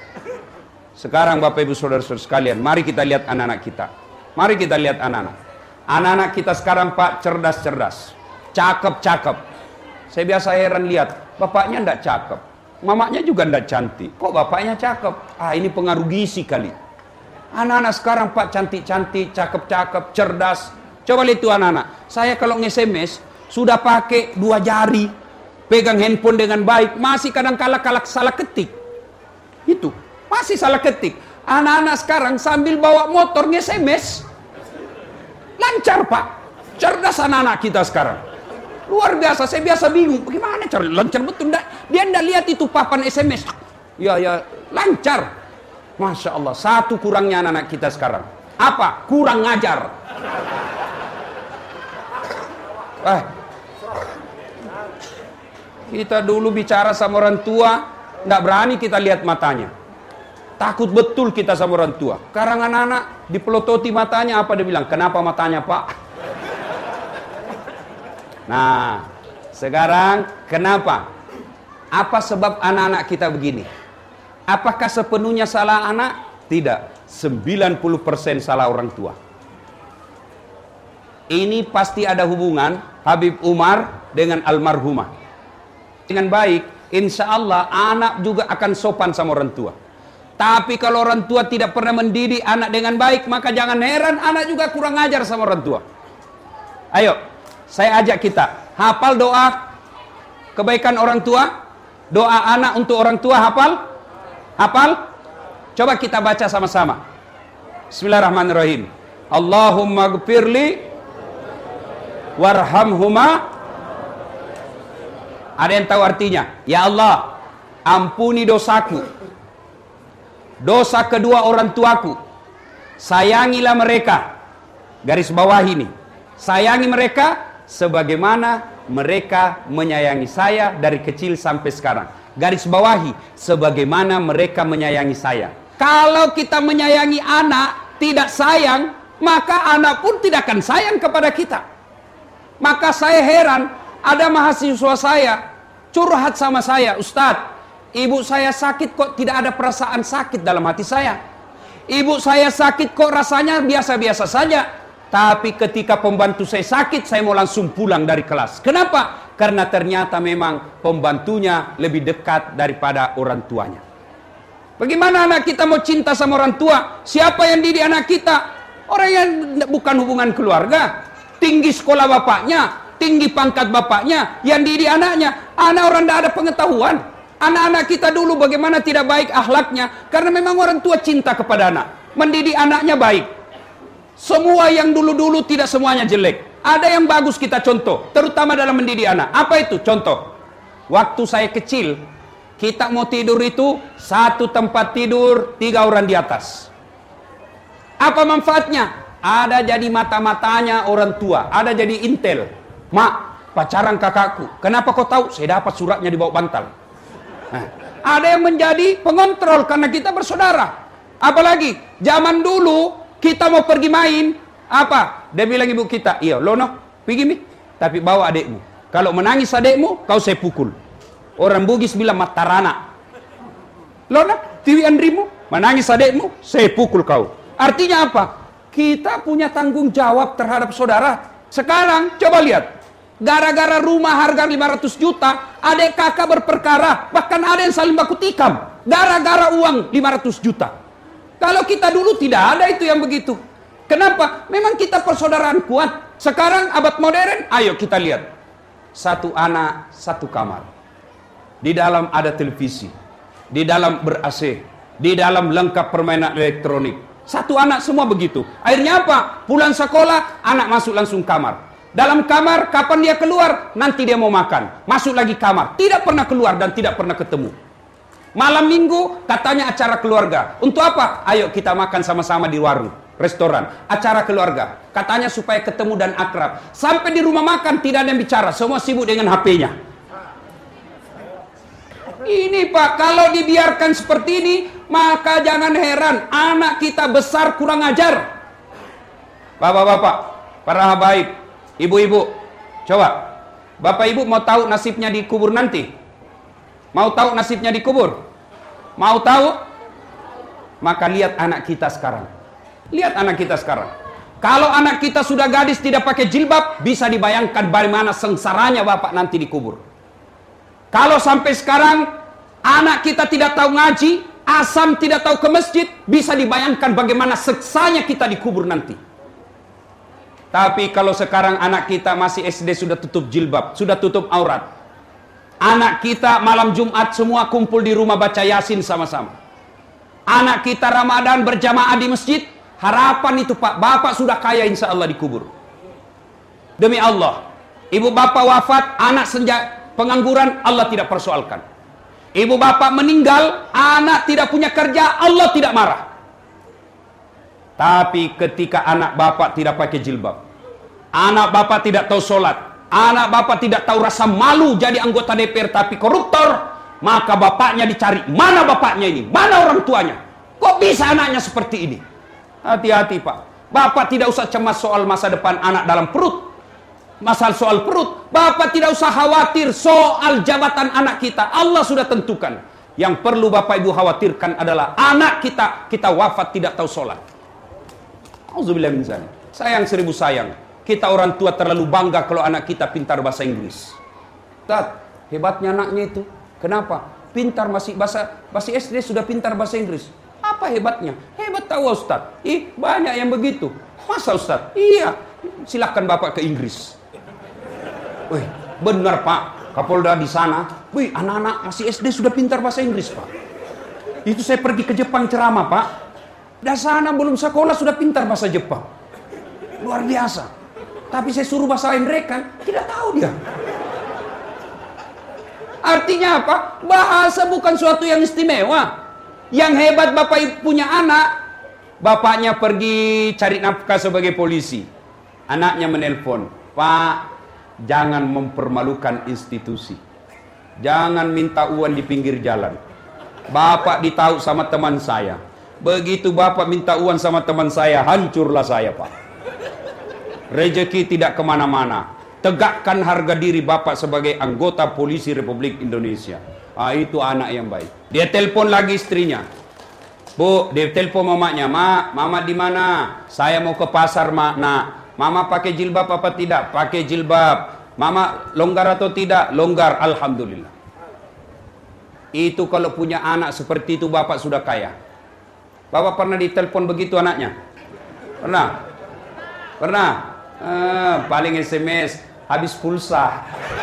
Sekarang Bapak Ibu Saudara-saudara sekalian, mari kita lihat anak-anak kita. Mari kita lihat anak-anak. Anak-anak kita sekarang Pak, cerdas-cerdas, cakep-cakep. Saya biasa heran lihat, bapaknya ndak cakep, mamanya juga ndak cantik. Kok bapaknya cakep? Ah, ini pengaruh gizi kali. Anak-anak sekarang Pak, cantik-cantik, cakep-cakep, cerdas. Coba lihat tuh anak-anak. Saya kalau nge-S M S, sudah pakai dua jari, pegang handphone dengan baik, masih kadang-kala kalak salah ketik. Itu, masih salah ketik. Anak-anak sekarang sambil bawa motor nge-S M S, lancar Pak, cerdas anak-anak kita sekarang. Luar biasa, saya biasa bingung, bagaimana cara lancar betul. Dia tidak lihat itu papan S M S. Ya, ya, lancar. Masya Allah, satu kurangnya anak-anak kita sekarang. Apa? Kurang ngajar. Eh, kita dulu bicara sama orang tua, tidak berani kita lihat matanya. Takut betul kita sama orang tua. Sekarang anak-anak dipelototi matanya, apa dia bilang? Kenapa matanya Pak? Nah, sekarang kenapa? Apa sebab anak-anak kita begini? Apakah sepenuhnya salah anak? Tidak. sembilan puluh persen salah orang tua. Ini pasti ada hubungan Habib Umar dengan almarhumah. Dengan baik, insya Allah anak juga akan sopan sama orang tua. Tapi kalau orang tua tidak pernah mendidik anak dengan baik, maka jangan heran anak juga kurang ajar sama orang tua. Ayo, saya ajak kita, hafal doa kebaikan orang tua, doa anak untuk orang tua, hafal? Hafal? Coba kita baca sama-sama. Bismillahirrahmanirrahim. Allahumma gfirli warhamhuma. Ada yang tahu artinya? Ya Allah, ampuni dosaku, dosa kedua orang tuaku, sayangilah mereka, Garis bawah ini. Sayangi mereka sebagaimana mereka menyayangi saya dari kecil sampai sekarang. Garis bawahi sebagaimana mereka menyayangi saya. Kalau kita menyayangi anak tidak sayang, maka anak pun tidak akan sayang kepada kita. Maka saya heran, ada mahasiswa saya curhat sama saya, Ustadz, ibu saya sakit kok tidak ada perasaan sakit dalam hati saya. Ibu saya sakit kok rasanya biasa-biasa saja. Tapi ketika pembantu saya sakit, saya mau langsung pulang dari kelas. Kenapa? Karena ternyata memang pembantunya lebih dekat daripada orang tuanya. Bagaimana anak kita mau cinta sama orang tua? Siapa yang didik anak kita? Orang yang bukan hubungan keluarga. Tinggi sekolah bapaknya, tinggi pangkat bapaknya, yang didik anaknya. Anak orang tidak ada pengetahuan. Anak-anak kita dulu bagaimana tidak baik akhlaknya. Karena memang orang tua cinta kepada anak. Mendidik anaknya baik. Semua yang dulu-dulu tidak semuanya jelek. Ada yang bagus kita contoh. Terutama dalam mendidik anak. Apa itu? Contoh. Waktu saya kecil, kita mau tidur itu satu tempat tidur, tiga orang di atas. Apa manfaatnya? Ada jadi mata-matanya orang tua. Ada jadi intel. Mak, pacaran kakakku. Kenapa kau tahu? Saya dapat suratnya di bawah bantal. Nah, ada yang menjadi pengontrol karena kita bersaudara. Apalagi zaman dulu kita mau pergi main, apa? Dia bilang ibu kita, iya, Lono, pergi mi, tapi bawa adekmu. Kalau menangis adekmu, kau saya pukul. Orang Bugis bilang matarana. Lono, tiwi andrimu, menangis adekmu, saya pukul kau. Artinya apa? Kita punya tanggung jawab terhadap saudara. Sekarang coba lihat. Gara-gara rumah harga lima ratus juta, adik kakak berperkara, bahkan ada yang saling baku tikam. Gara-gara uang lima ratus juta. Kalau kita dulu tidak ada itu yang begitu. Kenapa? Memang kita persaudaraan kuat. Sekarang abad modern, ayo kita lihat. Satu anak, satu kamar. Di dalam ada televisi. Di dalam ber-A C. Di dalam lengkap permainan elektronik. Satu anak semua begitu. Akhirnya apa? Pulang sekolah, anak masuk langsung kamar. Dalam kamar, kapan dia keluar? Nanti dia mau makan. Masuk lagi kamar. Tidak pernah keluar dan tidak pernah ketemu. Malam minggu, katanya acara keluarga. Untuk apa? Ayo kita makan sama-sama di warung, restoran. Acara keluarga. Katanya supaya ketemu dan akrab. Sampai di rumah makan, tidak ada yang bicara. Semua sibuk dengan H P-nya. Ini Pak, kalau dibiarkan seperti ini, maka jangan heran. Anak kita besar kurang ajar. Bapak-bapak, para habaib, ibu-ibu, coba. Bapak ibu mau tahu nasibnya di kubur nanti? Mau tahu nasibnya di kubur? Mau tahu? Maka lihat anak kita sekarang. Lihat anak kita sekarang. Kalau anak kita sudah gadis tidak pakai jilbab, bisa dibayangkan bagaimana sengsaranya bapak nanti di kubur. Kalau sampai sekarang anak kita tidak tahu ngaji, asam tidak tahu ke masjid, bisa dibayangkan bagaimana seksanya kita di kubur nanti. Tapi kalau sekarang anak kita masih S D sudah tutup jilbab, sudah tutup aurat. Anak kita malam Jumat semua kumpul di rumah baca Yasin sama-sama. Anak kita Ramadan berjamaah di masjid. Harapan itu Pak, bapak sudah kaya insya Allah di kubur. Demi Allah, ibu bapak wafat, anak senja pengangguran, Allah tidak persoalkan. Ibu bapak meninggal, anak tidak punya kerja, Allah tidak marah. Tapi ketika anak bapak tidak pakai jilbab, anak bapak tidak tahu sholat, anak bapak tidak tahu rasa malu jadi anggota D P R tapi koruptor, maka bapaknya dicari. Mana bapaknya ini? Mana orang tuanya? Kok bisa anaknya seperti ini? Hati-hati Pak. Bapak tidak usah cemas soal masa depan anak dalam perut. Masalah soal perut. Bapak tidak usah khawatir soal jabatan anak kita. Allah sudah tentukan. Yang perlu Bapak Ibu khawatirkan adalah anak kita, kita wafat tidak tahu sholat. Auzubillah min dzalik. Sayang seribu sayang. Kita orang tua terlalu bangga kalau anak kita pintar bahasa Inggris. Tat, hebatnya anaknya itu. Kenapa? Pintar masih bahasa masih S D sudah pintar bahasa Inggris. Apa hebatnya? Hebat tahu Ustaz. Ih, banyak yang begitu. Masa Ustaz? Iya. Silahkan Bapak ke Inggris. Wih, benar Pak. Kapolda di sana. Wih, anak-anak masih S D sudah pintar bahasa Inggris Pak. Itu saya pergi ke Jepang ceramah Pak. Dari sana belum sekolah sudah pintar bahasa Jepang. Luar biasa. Tapi saya suruh bahasa lain mereka, tidak tahu dia. Artinya apa? Bahasa bukan suatu yang istimewa. Yang hebat Bapak Ibu punya anak, Bapaknya pergi cari nafkah sebagai polisi. Anaknya menelpon, "Pak, jangan mempermalukan institusi. Jangan minta uang di pinggir jalan. Bapak ditahu sama teman saya. Begitu Bapak minta uang sama teman saya, hancurlah saya, Pak. Rezeki tidak kemana-mana. Tegakkan harga diri Bapak sebagai anggota polisi Republik Indonesia." Ah, itu anak yang baik. Dia telepon lagi istrinya. "Bu," dia telepon mamanya, "Ma, Mama di mana? Saya mau ke pasar, Ma. Nah, Mama pakai jilbab apa tidak? Pakai jilbab. Mama longgar atau tidak? Longgar, alhamdulillah." Itu kalau punya anak seperti itu Bapak sudah kaya. Bapak pernah ditelepon begitu anaknya? Pernah? Pernah? Eh, paling S M S habis pulsa.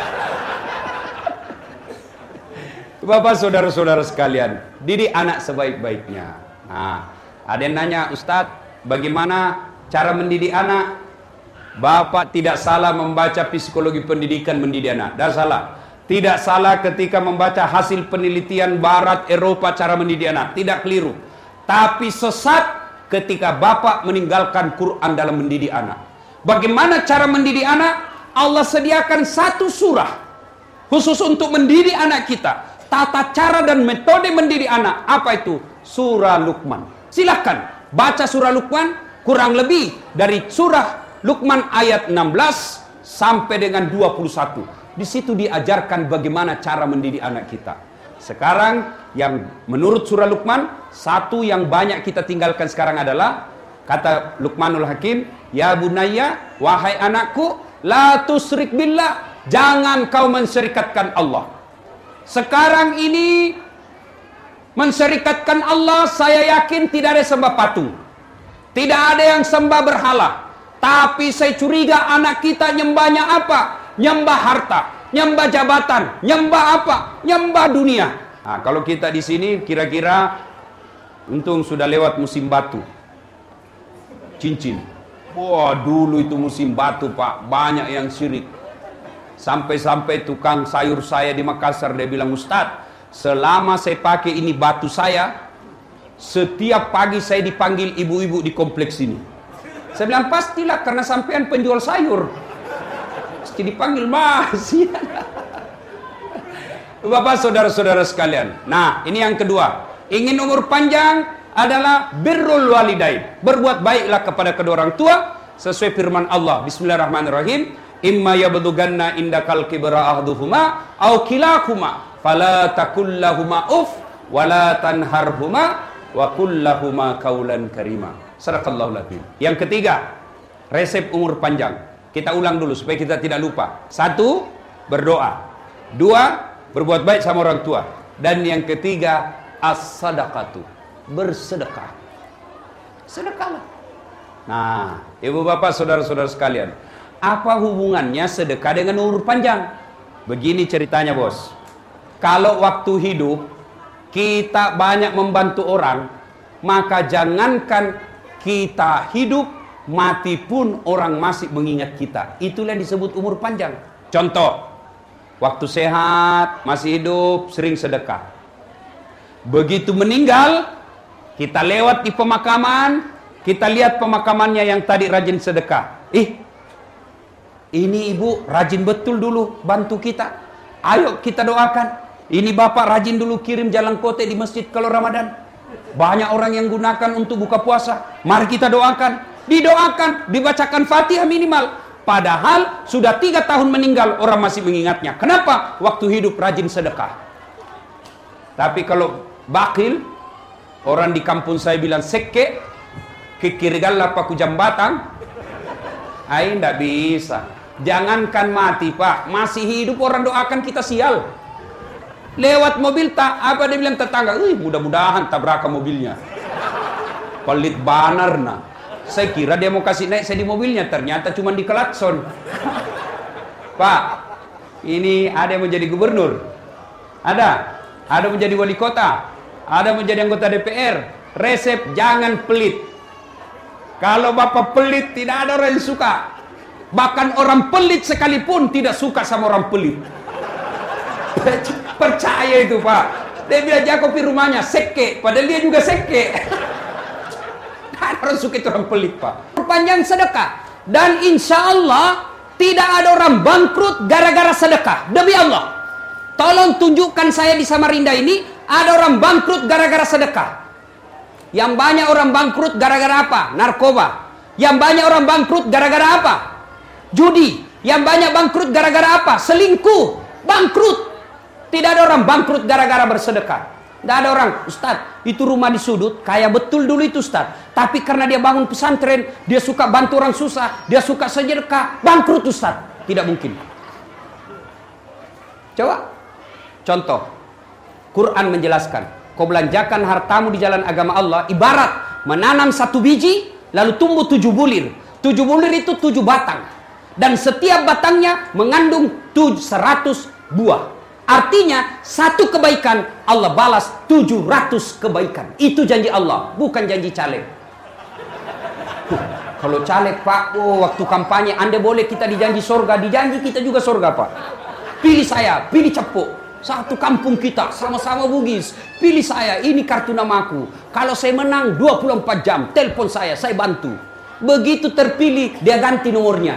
Bapak saudara-saudara sekalian, didik anak sebaik-baiknya. Nah, ada yang nanya, "Ustadz, bagaimana cara mendidik anak?" Bapak tidak salah membaca psikologi pendidikan mendidik anak. Tidak salah. Tidak salah ketika membaca hasil penelitian Barat, Eropa cara mendidik anak. Tidak keliru. Tapi sesat ketika Bapak meninggalkan Quran dalam mendidik anak. Bagaimana cara mendidik anak? Allah sediakan satu surah khusus untuk mendidik anak kita. Tata cara dan metode mendidik anak. Apa itu? Surah Luqman. Silahkan baca surah Luqman, kurang lebih dari surah Luqman ayat enam belas sampai dengan dua puluh satu. Di situ diajarkan bagaimana cara mendidik anak kita. Sekarang yang menurut surah Luqman, satu yang banyak kita tinggalkan sekarang adalah kata Luqmanul Hakim, "Ya bunayya, wahai anakku, la tusrik billah, jangan kau mensyirikatkan Allah." Sekarang ini mensyirikatkan Allah, saya yakin tidak ada sembah patung, tidak ada yang sembah berhala. Tapi saya curiga anak kita nyembahnya apa? Nyembah harta, nyembah jabatan, nyembah apa? Nyembah dunia. Nah, kalau kita di sini kira-kira untung sudah lewat musim batu, cincin. Wah, dulu itu musim batu, Pak, banyak yang syirik. Sampai-sampai tukang sayur saya di Makassar, dia bilang, "Ustadz, selama saya pakai ini batu saya, setiap pagi saya dipanggil ibu-ibu di kompleks ini." Saya bilang, "Pastilah, karena sampean penjual sayur. Pasti dipanggil, masih." Bapak saudara-saudara sekalian. Nah, ini yang kedua. Ingin umur panjang adalah birrul walidain. Berbuat baiklah kepada kedua orang tua. Sesuai firman Allah. Bismillahirrahmanirrahim. "Imma yablughanna indakal kibra ahduhuma aw kilahuma fala takul lahuma uf wala tanharhuma wa qul lahuma qaulan karima." Sadaqallahul azim. Yang ketiga, resep umur panjang. Kita ulang dulu supaya kita tidak lupa. Satu, berdoa. Dua, berbuat baik sama orang tua. Dan yang ketiga, as-sadaqatu, bersedekah. Sedekahlah. Nah, ibu bapak saudara-saudara sekalian, apa hubungannya sedekah dengan umur panjang? Begini ceritanya, bos. Kalau waktu hidup kita banyak membantu orang, maka jangankan kita hidup, mati pun orang masih mengingat kita. Itulah yang disebut umur panjang. Contoh, waktu sehat, masih hidup, sering sedekah. Begitu meninggal, kita lewat di pemakaman, kita lihat pemakamannya yang tadi rajin sedekah. Ih, ini ibu rajin betul dulu bantu kita. Ayo kita doakan. Ini bapak rajin dulu kirim jalan kote di masjid kalau Ramadan. Banyak orang yang gunakan untuk buka puasa. Mari kita doakan. Didoakan, dibacakan Fatihah minimal. Padahal sudah tiga tahun meninggal, orang masih mengingatnya. Kenapa? Waktu hidup rajin sedekah. Tapi kalau bakil, orang di kampung saya bilang sekke, kikirigalla paku jambatan. Ay, tidak bisa. Jangankan mati, Pak, masih hidup orang doakan kita sial. Lewat mobil tak, apa dia bilang tetangga, "Ih, mudah-mudahan tabrakan mobilnya." Pelit banar nah. Saya kira dia mau kasih naik saya di mobilnya, ternyata cuma di klakson. Pak, ini ada yang menjadi gubernur, ada, ada menjadi wali kota, ada menjadi anggota D P R. Resep jangan pelit. Kalau bapak pelit, tidak ada orang yang suka. Bahkan orang pelit sekalipun tidak suka sama orang pelit. Percaya itu, Pak. Dia bilang Jakob di rumahnya seke, padahal dia juga seke. Orang suka itu orang pelit, Pak. Panjang sedekah. Dan insya Allah tidak ada orang bangkrut gara-gara sedekah. Demi Allah. Tolong tunjukkan saya di Samarinda ini ada orang bangkrut gara-gara sedekah. Yang banyak orang bangkrut gara-gara apa? Narkoba. Yang banyak orang bangkrut gara-gara apa? Judi. Yang banyak bangkrut gara-gara apa? Selingkuh. Bangkrut. Tidak ada orang bangkrut gara-gara bersedekah. Tidak ada orang, Ustadz, itu rumah di sudut, kaya betul dulu itu Ustadz. Tapi karena dia bangun pesantren, dia suka bantu orang susah, dia suka sedekah, bangkrut Ustadz. Tidak mungkin. Coba. Contoh. Quran menjelaskan. Kau belanjakan hartamu di jalan agama Allah, ibarat menanam satu biji, lalu tumbuh tujuh bulir. Tujuh bulir itu tujuh batang. Dan setiap batangnya mengandung seratus buah. Artinya satu kebaikan Allah balas tujuh ratus kebaikan. Itu janji Allah, bukan janji caleg. Huh, kalau caleg, Pak, oh, waktu kampanye Anda boleh kita dijanji sorga, dijanji kita juga sorga, Pak. Pilih saya, pilih Cepu. Satu kampung kita, sama-sama Bugis. Pilih saya, ini kartu namaku. Kalau saya menang dua puluh empat jam, telepon saya, saya bantu. Begitu terpilih, dia ganti nomornya.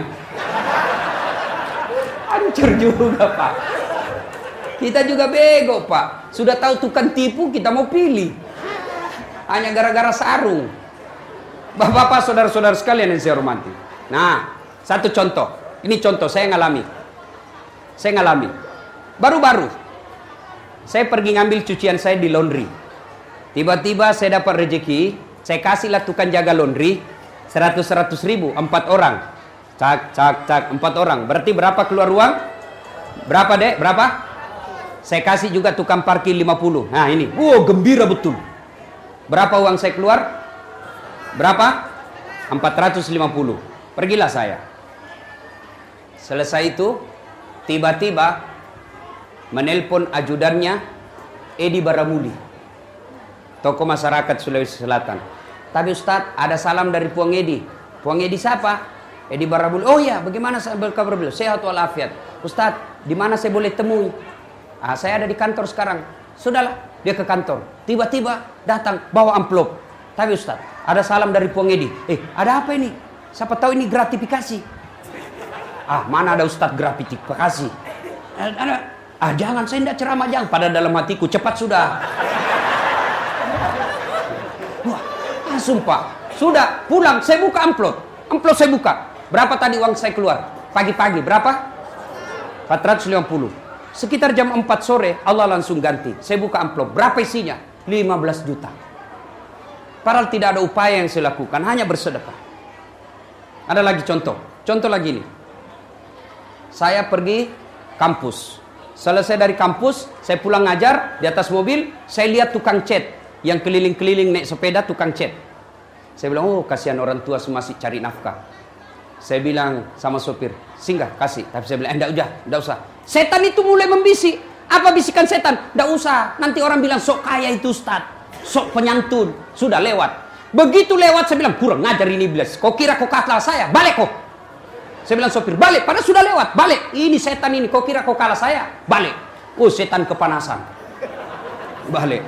Hancur juga, Pak. Kita juga bego, Pak. Sudah tahu tukang tipu, kita mau pilih. Hanya gara-gara sarung. Bapak-bapak, saudara-saudara sekalian yang saya hormati. Nah, satu contoh. Ini contoh, saya ngalami. Saya ngalami. Baru-baru. Saya pergi ngambil cucian saya di laundry. Tiba-tiba saya dapat rezeki. Saya kasihlah tukang jaga laundry. Seratus-seratus ribu, empat orang. Cak, cak, cak, empat orang. Berarti berapa keluar uang? Berapa, Dek? Berapa? Saya kasih juga tukang parkir lima puluh. Nah ini, wow, gembira betul. Berapa uang saya keluar? Berapa? empat ratus lima puluh. Pergilah saya. Selesai itu, tiba-tiba menelpon ajudannya Edi Baramuli, tokoh masyarakat Sulawesi Selatan. Tapi Ustadz, ada salam dari Puang Edi. Puang Edi siapa? Edi Baramuli. Oh ya, bagaimana kabar beliau? Sehat walafiat. Ustadz, di mana saya boleh temui? Ah, saya ada di kantor sekarang. Sudahlah, dia ke kantor. Tiba-tiba datang bawa amplop. Tapi Ustaz, ada salam dari Puang Edi. Eh, ada apa ini? Siapa tahu ini gratifikasi. Ah, mana ada Ustaz gratifikasi? Ada. Ah, jangan, saya tidak ceramah, jangan. Pada dalam hatiku, cepat sudah. Wah, ah, sumpah. Sudah, pulang, saya buka amplop. Amplop saya buka. Berapa tadi uang saya keluar? Pagi-pagi, berapa? empat ratus lima puluh. Sekitar jam empat sore, Allah langsung ganti. Saya buka amplop. Berapa isinya? lima belas juta. Padahal tidak ada upaya yang saya lakukan. Hanya bersedekah. Ada lagi contoh. Contoh lagi nih. Saya pergi kampus. Selesai dari kampus, saya pulang ngajar. Di atas mobil, saya lihat tukang cat. Yang keliling-keliling naik sepeda, tukang cat. Saya bilang, oh kasihan orang tua masih cari nafkah. Saya bilang sama sopir, singgah, kasih. Tapi saya bilang, eh, enggak, udah, enggak usah. Setan itu mulai membisik. Apa bisikan setan? Enggak usah. Nanti orang bilang, sok kaya itu Ustaz. Sok penyantun. Sudah lewat. Begitu lewat, saya bilang, kurang ngajar ini iblis. Kau kira kau kalah saya? Balik kau. Saya bilang sopir, balik. Padahal sudah lewat. Balik. Ini setan ini. Kau kira kau kalah saya? Balik. Oh, setan kepanasan. Balik.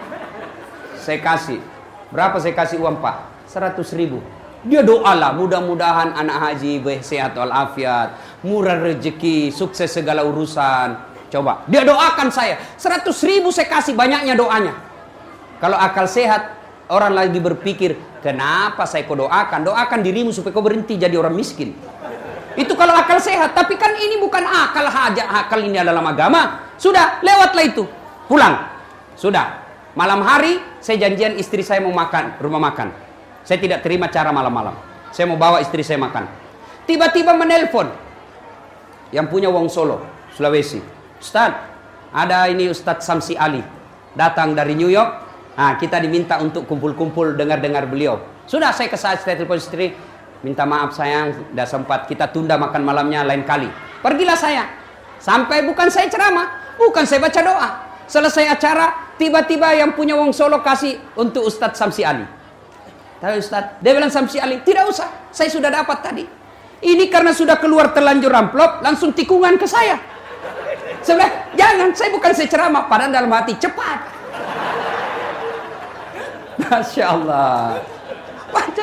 Saya kasih. Berapa saya kasih uang, Pak? Seratus ribu. Dia doalah, mudah-mudahan anak haji sehat walafiat, murah rezeki, sukses segala urusan. Coba, dia doakan saya. Seratus ribu saya kasih, banyaknya doanya. Kalau akal sehat, orang lagi berpikir, kenapa saya kau doakan? Doakan dirimu supaya kau berhenti jadi orang miskin. Itu kalau akal sehat. Tapi kan ini bukan akal hajat, akal ini dalam agama. Sudah, lewatlah itu. Pulang. Sudah. Malam hari, saya janjian istri saya mau makan, rumah makan. Saya tidak terima cara malam-malam. Saya mau bawa istri saya makan. Tiba-tiba menelpon yang punya Wong Solo, Sulawesi. Ustaz, ada ini Ustaz Samsi Ali. Datang dari New York. Nah, kita diminta untuk kumpul-kumpul dengar-dengar beliau. Sudah, saya ke saya telepon istri. Minta maaf sayang, tidak sempat. Kita tunda makan malamnya lain kali. Pergilah saya. Sampai bukan saya ceramah. Bukan saya baca doa. Selesai acara, tiba-tiba yang punya Wong Solo kasih untuk Ustaz Samsi Ali. Tapi Ustaz, dia bilang Samsi Ali, tidak usah, saya sudah dapat tadi. Ini karena sudah keluar terlanjur amplop, langsung tikungan ke saya. Saya bilang, jangan, saya bukan saya ceramah, padahal dalam hati, cepat. Masya Allah.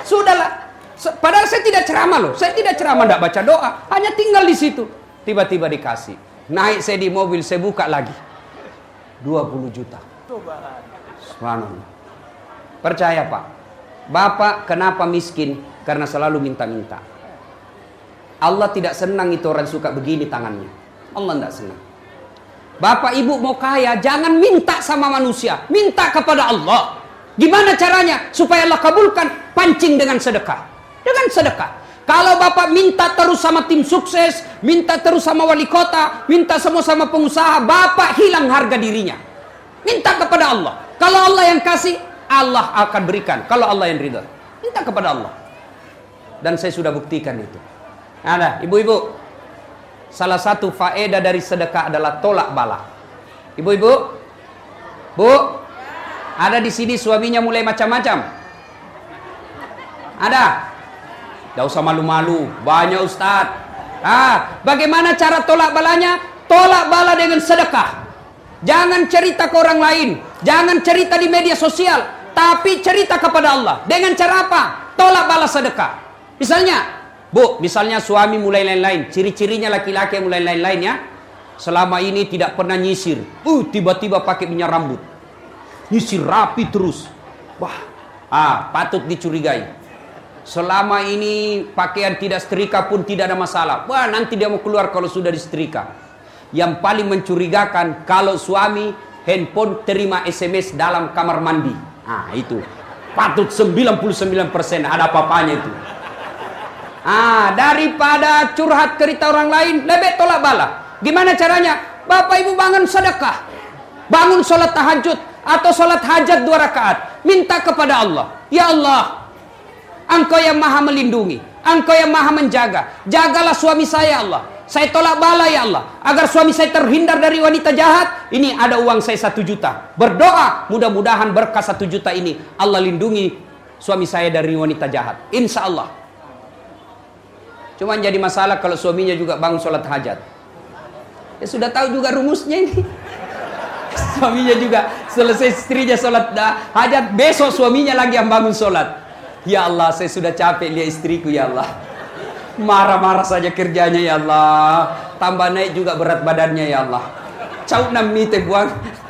Sudahlah. Padahal saya tidak ceramah loh. Saya tidak ceramah, tidak baca doa. Hanya tinggal di situ. Tiba-tiba dikasih. Naik saya di mobil, saya buka lagi. dua puluh juta. Subhanallah. Percaya Pak. Bapak kenapa miskin? Karena selalu minta-minta. Allah tidak senang itu orang suka begini tangannya. Allah tidak senang. Bapak ibu mau kaya, jangan minta sama manusia. Minta kepada Allah. Gimana caranya? Supaya Allah kabulkan. Pancing dengan sedekah. Dengan sedekah. Kalau bapak minta terus sama tim sukses, minta terus sama wali kota, minta semua sama pengusaha, bapak hilang harga dirinya. Minta kepada Allah. Kalau Allah yang kasih, Allah akan berikan. Kalau Allah yang ridha, minta kepada Allah. Dan saya sudah buktikan itu. Ada, ibu-ibu, salah satu faedah dari sedekah adalah tolak bala. Ibu-ibu, bu, ada di sini suaminya mulai macam-macam. Ada. Tidak usah malu-malu, banyak ustaz. Ah, bagaimana cara tolak balanya? Tolak bala dengan sedekah. Jangan cerita ke orang lain, jangan cerita di media sosial, tapi cerita kepada Allah. Dengan cara apa? Tolak bala sedekah. Misalnya, bu, misalnya suami mulai lain-lain, ciri-cirinya laki-laki yang mulai lain-lain ya. Selama ini tidak pernah nyisir, uh, tiba-tiba pakai minyak rambut, nyisir rapi terus. Wah, ah, patut dicurigai. Selama ini pakaian tidak setrika pun tidak ada masalah. Wah, nanti dia mau keluar kalau sudah disetrika. Yang paling mencurigakan kalau suami handphone terima S M S dalam kamar mandi. Ah, itu patut sembilan puluh sembilan persen ada apa-apanya itu. Ah, daripada curhat cerita orang lain, lebih tolak bala. Gimana caranya? Bapak ibu bangun sedekah, bangun sholat tahajud atau sholat hajat dua rakaat, minta kepada Allah, ya Allah, Engkau yang maha melindungi, Engkau yang maha menjaga, jagalah suami saya Allah. Saya tolak bala ya Allah, agar suami saya terhindar dari wanita jahat. Ini ada uang saya satu juta. Berdoa, mudah-mudahan berkah satu juta ini Allah lindungi suami saya dari wanita jahat. Insya Allah. Cuma jadi masalah kalau suaminya juga bangun sholat hajat. Ya sudah tahu juga rumusnya ini. Suaminya juga selesai istrinya sholat hajat, besok suaminya lagi yang bangun sholat. Ya Allah, saya sudah capek lihat istriku ya Allah. Marah-marah saja kerjanya ya Allah. Tambah naik juga berat badannya ya Allah. Cau nami teh buang.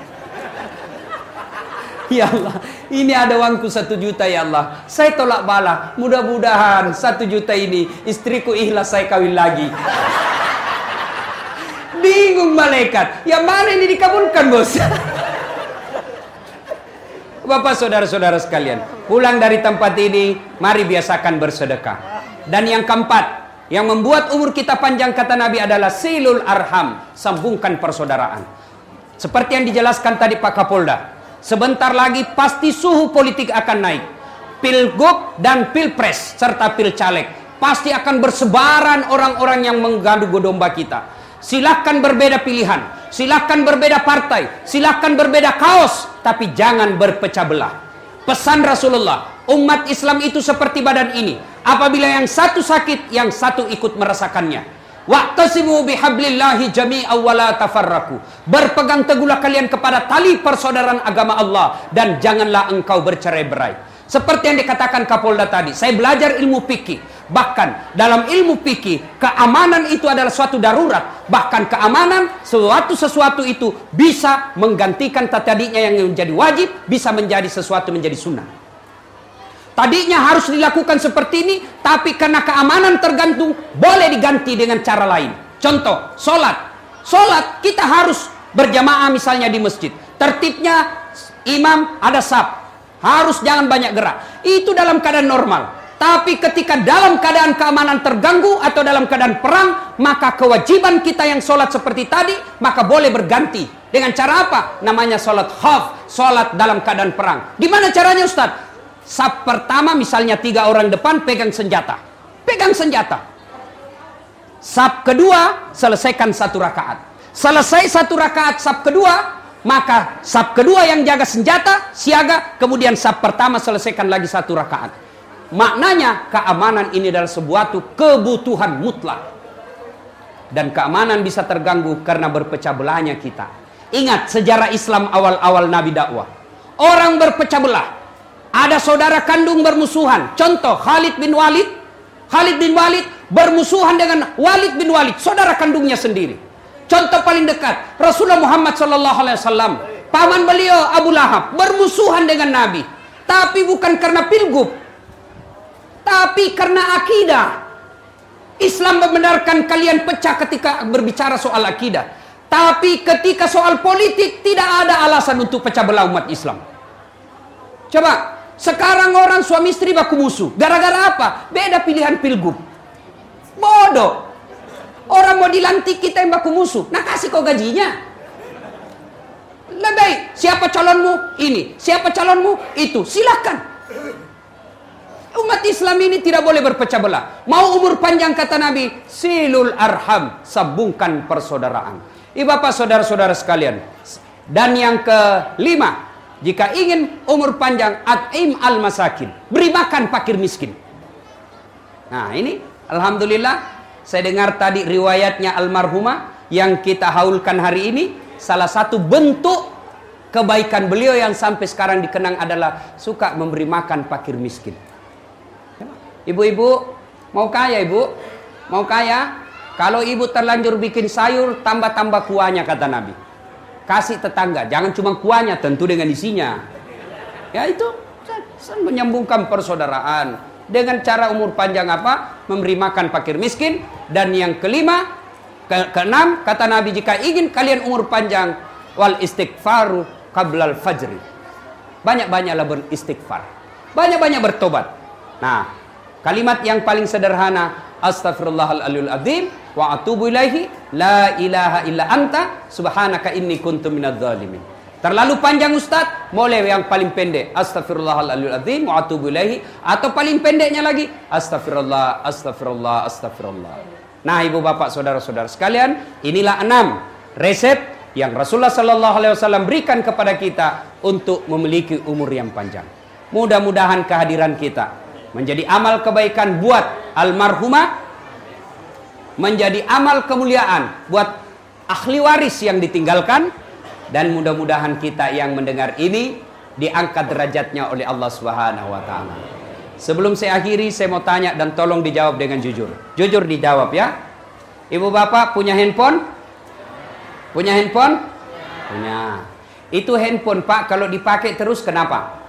Ya Allah, ini ada uangku satu juta ya Allah. Saya tolak bala. Mudah-mudahan satu juta ini istriku ikhlas saya kawin lagi. Bingung malaikat. Yang mana ini dikabulkan bos? Bapak saudara-saudara sekalian, pulang dari tempat ini, mari biasakan bersedekah. Dan yang keempat, yang membuat umur kita panjang kata Nabi adalah silul arham, sambungkan persaudaraan. Seperti yang dijelaskan tadi Pak Kapolda, sebentar lagi pasti suhu politik akan naik. Pilgub dan pilpres serta pilcaleg pasti akan bersebaran orang-orang yang mengganggu domba kita. Silahkan berbeda pilihan, silahkan berbeda partai, silahkan berbeda kaos, tapi jangan berpecah belah. Pesan Rasulullah, umat Islam itu seperti badan ini. Apabila yang satu sakit, yang satu ikut merasakannya. Wa'tasimu bihablillahi jami'an wa la tafarraqu. Berpegang teguhlah kalian kepada tali persaudaraan agama Allah dan janganlah engkau bercerai-berai. Seperti yang dikatakan Kapolda tadi, saya belajar ilmu fikih. Bahkan dalam ilmu fikih, keamanan itu adalah suatu darurat. Bahkan keamanan, sesuatu-sesuatu itu bisa menggantikan tadinya yang menjadi wajib, bisa menjadi sesuatu menjadi sunnah. Tadinya harus dilakukan seperti ini, tapi karena keamanan tergantung, boleh diganti dengan cara lain. Contoh, sholat. Sholat, kita harus berjamaah misalnya di masjid. Tertibnya, imam ada saf. Harus jangan banyak gerak. Itu dalam keadaan normal. Tapi ketika dalam keadaan keamanan terganggu atau dalam keadaan perang, maka kewajiban kita yang sholat seperti tadi, maka boleh berganti. Dengan cara apa? Namanya sholat khawf, sholat dalam keadaan perang. Gimana caranya Ustaz? Saf pertama misalnya tiga orang depan pegang senjata. Pegang senjata. Saf kedua selesaikan satu rakaat. Selesai satu rakaat saf kedua, maka saf kedua yang jaga senjata, siaga, kemudian saf pertama selesaikan lagi satu rakaat. Maknanya keamanan ini adalah sebuah kebutuhan mutlak. Dan keamanan bisa terganggu karena berpecah belahnya kita. Ingat sejarah Islam awal-awal Nabi dakwah. Orang berpecah belah. Ada saudara kandung bermusuhan. Contoh Khalid bin Walid. Khalid bin Walid bermusuhan dengan Walid bin Walid, saudara kandungnya sendiri. Contoh paling dekat, Rasulullah Muhammad sallallahu alaihi wasallam, paman beliau Abu Lahab bermusuhan dengan Nabi. Tapi bukan karena pilgub, tapi karena akidah. Islam membenarkan kalian pecah ketika berbicara soal akidah. Tapi ketika soal politik tidak ada alasan untuk pecah belah umat Islam. Coba, sekarang orang suami istri baku musuh. Gara-gara apa? Beda pilihan pilgub. Bodoh. Orang mau dilantik kita yang baku musuh. Nah kasih kau gajinya. Lebih. Siapa calonmu? Ini. Siapa calonmu? Itu. Silakan. Umat Islam ini tidak boleh berpecah belah. Mau umur panjang kata Nabi, silul arham, sambungkan persaudaraan. Ibu bapak saudara-saudara sekalian. Dan yang kelima, jika ingin umur panjang, at'im al-masakin. Beri makan fakir miskin. Nah ini, alhamdulillah, saya dengar tadi riwayatnya almarhumah yang kita haulkan hari ini. Salah satu bentuk kebaikan beliau yang sampai sekarang dikenang adalah suka memberi makan fakir miskin. Ibu-ibu, mau kaya ibu? Mau kaya? Kalau ibu terlanjur bikin sayur, tambah-tambah kuahnya kata Nabi. Kasih tetangga, jangan cuma kuahnya, tentu dengan isinya. Ya itu, menyambungkan persaudaraan. Dengan cara umur panjang apa? Memberi makan fakir miskin. Dan yang kelima, ke keenam, kata Nabi, jika ingin kalian umur panjang, wal istighfaru qablal fajri. Banyak-banyaklah beristighfar. Banyak-banyak bertobat. Nah, kalimat yang paling sederhana, astaghfirullahaladzim azim wa atubu ilaihi la ilaha illa anta subhanaka inni kuntu minadz zalimin. Terlalu panjang Ustaz, boleh yang paling pendek, astaghfirullahaladzim azim wa atubu ilaihi, atau paling pendeknya lagi, astaghfirullah astaghfirullah astaghfirullah. Nah, ibu bapak saudara-saudara sekalian, inilah enam resep yang Rasulullah sallallahu alaihi wasallam berikan kepada kita untuk memiliki umur yang panjang. Mudah-mudahan kehadiran kita menjadi amal kebaikan buat almarhumah, menjadi amal kemuliaan buat ahli waris yang ditinggalkan, dan mudah-mudahan kita yang mendengar ini diangkat derajatnya oleh Allah Subhanahu wa taala. Sebelum saya akhiri, saya mau tanya dan tolong dijawab dengan jujur. Jujur dijawab ya. Ibu bapak punya handphone? Punya handphone? Punya. Itu handphone Pak kalau dipakai terus kenapa?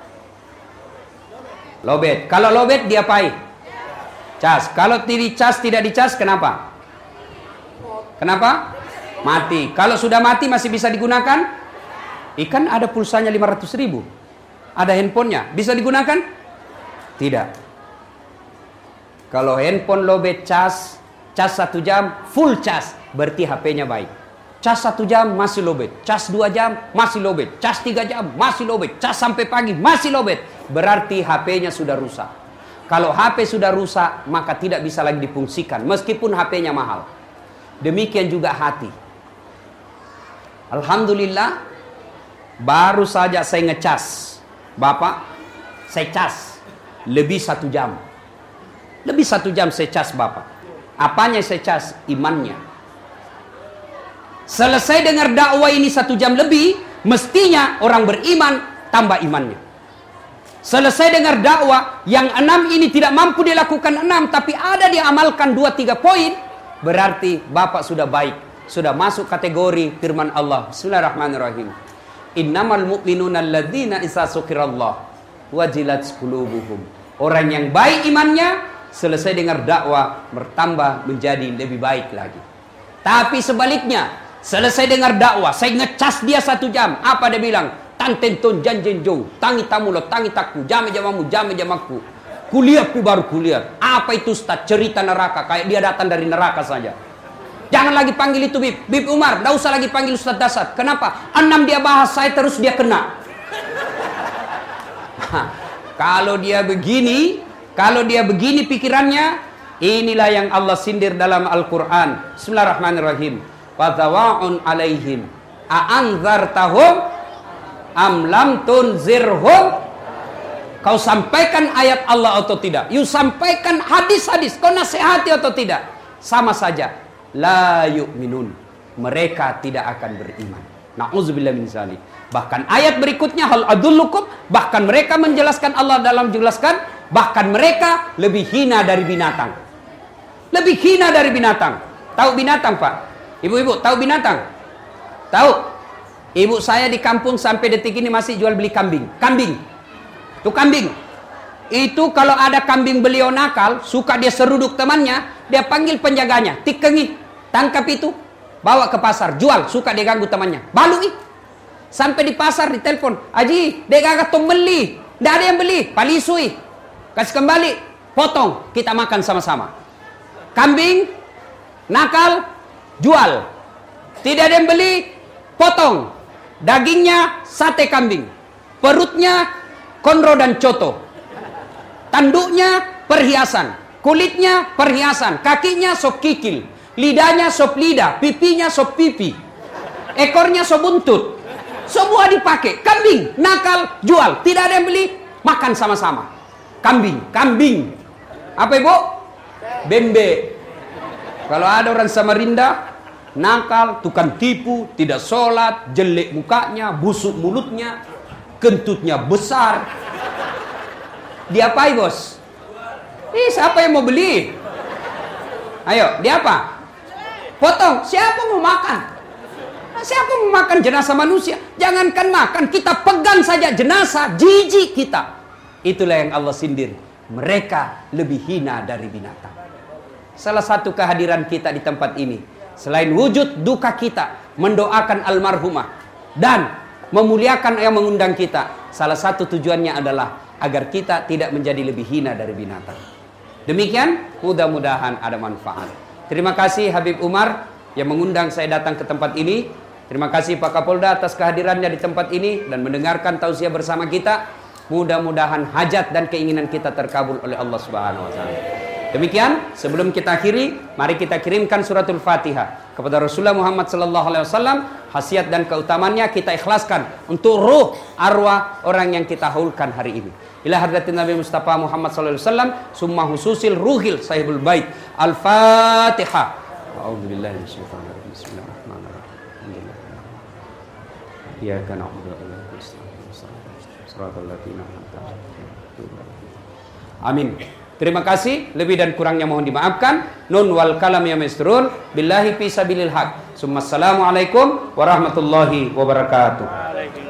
Lobet. Kalau lobet diapain? Cas. Kalau tidak cas tidak dicas kenapa? Kenapa? Mati. Kalau sudah mati masih bisa digunakan? Ikan ada pulsanya lima ratus ribu. Ada handphonenya. Bisa digunakan? Tidak. Kalau handphone lobet cas, cas satu jam, full cas, berarti H P-nya baik. Cas satu jam masih lobet, cas dua jam masih lobet, cas tiga jam masih lobet, cas sampai pagi masih lobet. Berarti H P-nya sudah rusak. Kalau H P sudah rusak, maka tidak bisa lagi difungsikan, meskipun H P-nya mahal. Demikian juga hati. Alhamdulillah, baru saja saya ngecas. Bapak, saya cas lebih satu jam. Lebih satu jam saya cas Bapak. Apanya saya cas? Imannya. Selesai dengar dakwah ini satu jam lebih, mestinya orang beriman tambah imannya. Selesai dengar dakwah yang enam ini tidak mampu dilakukan enam, tapi ada diamalkan dua tiga poin, berarti Bapak sudah baik, sudah masuk kategori firman Allah. Bismillahirrahmanirrahim. Innamal mu'minuna alladzina idza dzukirallah wajilat qulubuhum. Orang yang baik imannya, selesai dengar dakwah bertambah menjadi lebih baik lagi. Tapi sebaliknya, selesai dengar dakwah, saya ngecas dia satu jam. Apa dia bilang? Tantenton janjenjong, tangi tamulo, tangi takku, jame jamamu, jame jamaku. Kuliah pi baru kuliah. Apa itu Ustaz? Cerita neraka, kayak dia datang dari neraka saja. Jangan lagi panggil itu Bib, Bib Umar, tidak usah lagi panggil Ustaz Dasar. Kenapa? Enam dia bahas, saya terus dia kena. Kalau dia begini, kalau dia begini pikirannya, inilah yang Allah sindir dalam Al-Quran. Bismillahirrahmanirrahim. Wadawa'un alaihim a'anzartahum am lam tunzirhum. Kau sampaikan ayat Allah atau tidak, you sampaikan hadis-hadis, kau nasihati atau tidak, sama saja. La yu'minun, mereka tidak akan beriman. Na'udzubillah min zalik. Bahkan ayat berikutnya, hal adullukum, bahkan mereka menjelaskan Allah dalam jelaskan, bahkan mereka lebih hina dari binatang. Lebih hina dari binatang. Tahu binatang, Pak? Ibu-ibu, tahu binatang? Tahu? Ibu saya di kampung sampai detik ini masih jual beli kambing. Kambing. Itu kambing. Itu kalau ada kambing beliau nakal, suka dia seruduk temannya, dia panggil penjaganya, tikengi, tangkap itu, bawa ke pasar, jual, suka dia ganggu temannya. Balui. Sampai di pasar ditelepon, Haji, dek gak tong beli, tidak ada yang beli, palisui, kasih kembali, potong, kita makan sama-sama. Kambing nakal, jual, tidak ada yang beli, potong, dagingnya sate kambing, perutnya konro dan coto, tanduknya perhiasan, kulitnya perhiasan, kakinya sop kikil, lidahnya sop lidah, pipinya sop pipi, ekornya sop buntut. Semua dipakai. Kambing, nakal, jual. Tidak ada yang beli, makan sama-sama. Kambing, kambing. Apa ibu? Bembe. Kalau ada orang Samarinda, nakal, tukang tipu, tidak sholat, jelek mukanya, busuk mulutnya, kentutnya besar. Diapai bos? Ih, siapa yang mau beli? Ayo, diapa? Potong. Siapa mau makan? Siapa mau makan jenazah manusia? Jangankan makan, kita pegang saja jenazah, jijik kita. Itulah yang Allah sindir. Mereka lebih hina dari binatang. Salah satu kehadiran kita di tempat ini, selain wujud duka kita, mendoakan almarhumah dan memuliakan yang mengundang kita, salah satu tujuannya adalah agar kita tidak menjadi lebih hina dari binatang. Demikian, mudah-mudahan ada manfaat. Terima kasih Habib Umar yang mengundang saya datang ke tempat ini. Terima kasih Pak Kapolda atas kehadirannya di tempat ini dan mendengarkan tausiah bersama kita. Mudah-mudahan hajat dan keinginan kita terkabul oleh Allah Subhanahu wa taala. Demikian, sebelum kita akhiri, mari kita kirimkan suratul Fatihah kepada Rasulullah Muhammad sallallahu alaihi wasallam. Khasiat dan keutamannya kita ikhlaskan untuk ruh arwah orang yang kita haulkan hari ini. Ila hadratin Nabi Mustafa Muhammad sallallahu alaihi wasallam, summa hususil ruhil sahibul bait. Al-Fatihah. A'udzubillahi minasyaitonir rajim. Bismillahirrahmanirrahim. Iyyaka na'budu wa iyyaka nasta'in. Shiratal ladzina an'amta 'alaihim. Amin. Terima kasih, lebih dan kurangnya mohon dimaafkan. Nun wal kalam ya masrun. Billahi fi sabilil haq. Assalamualaikum warahmatullahi wabarakatuh.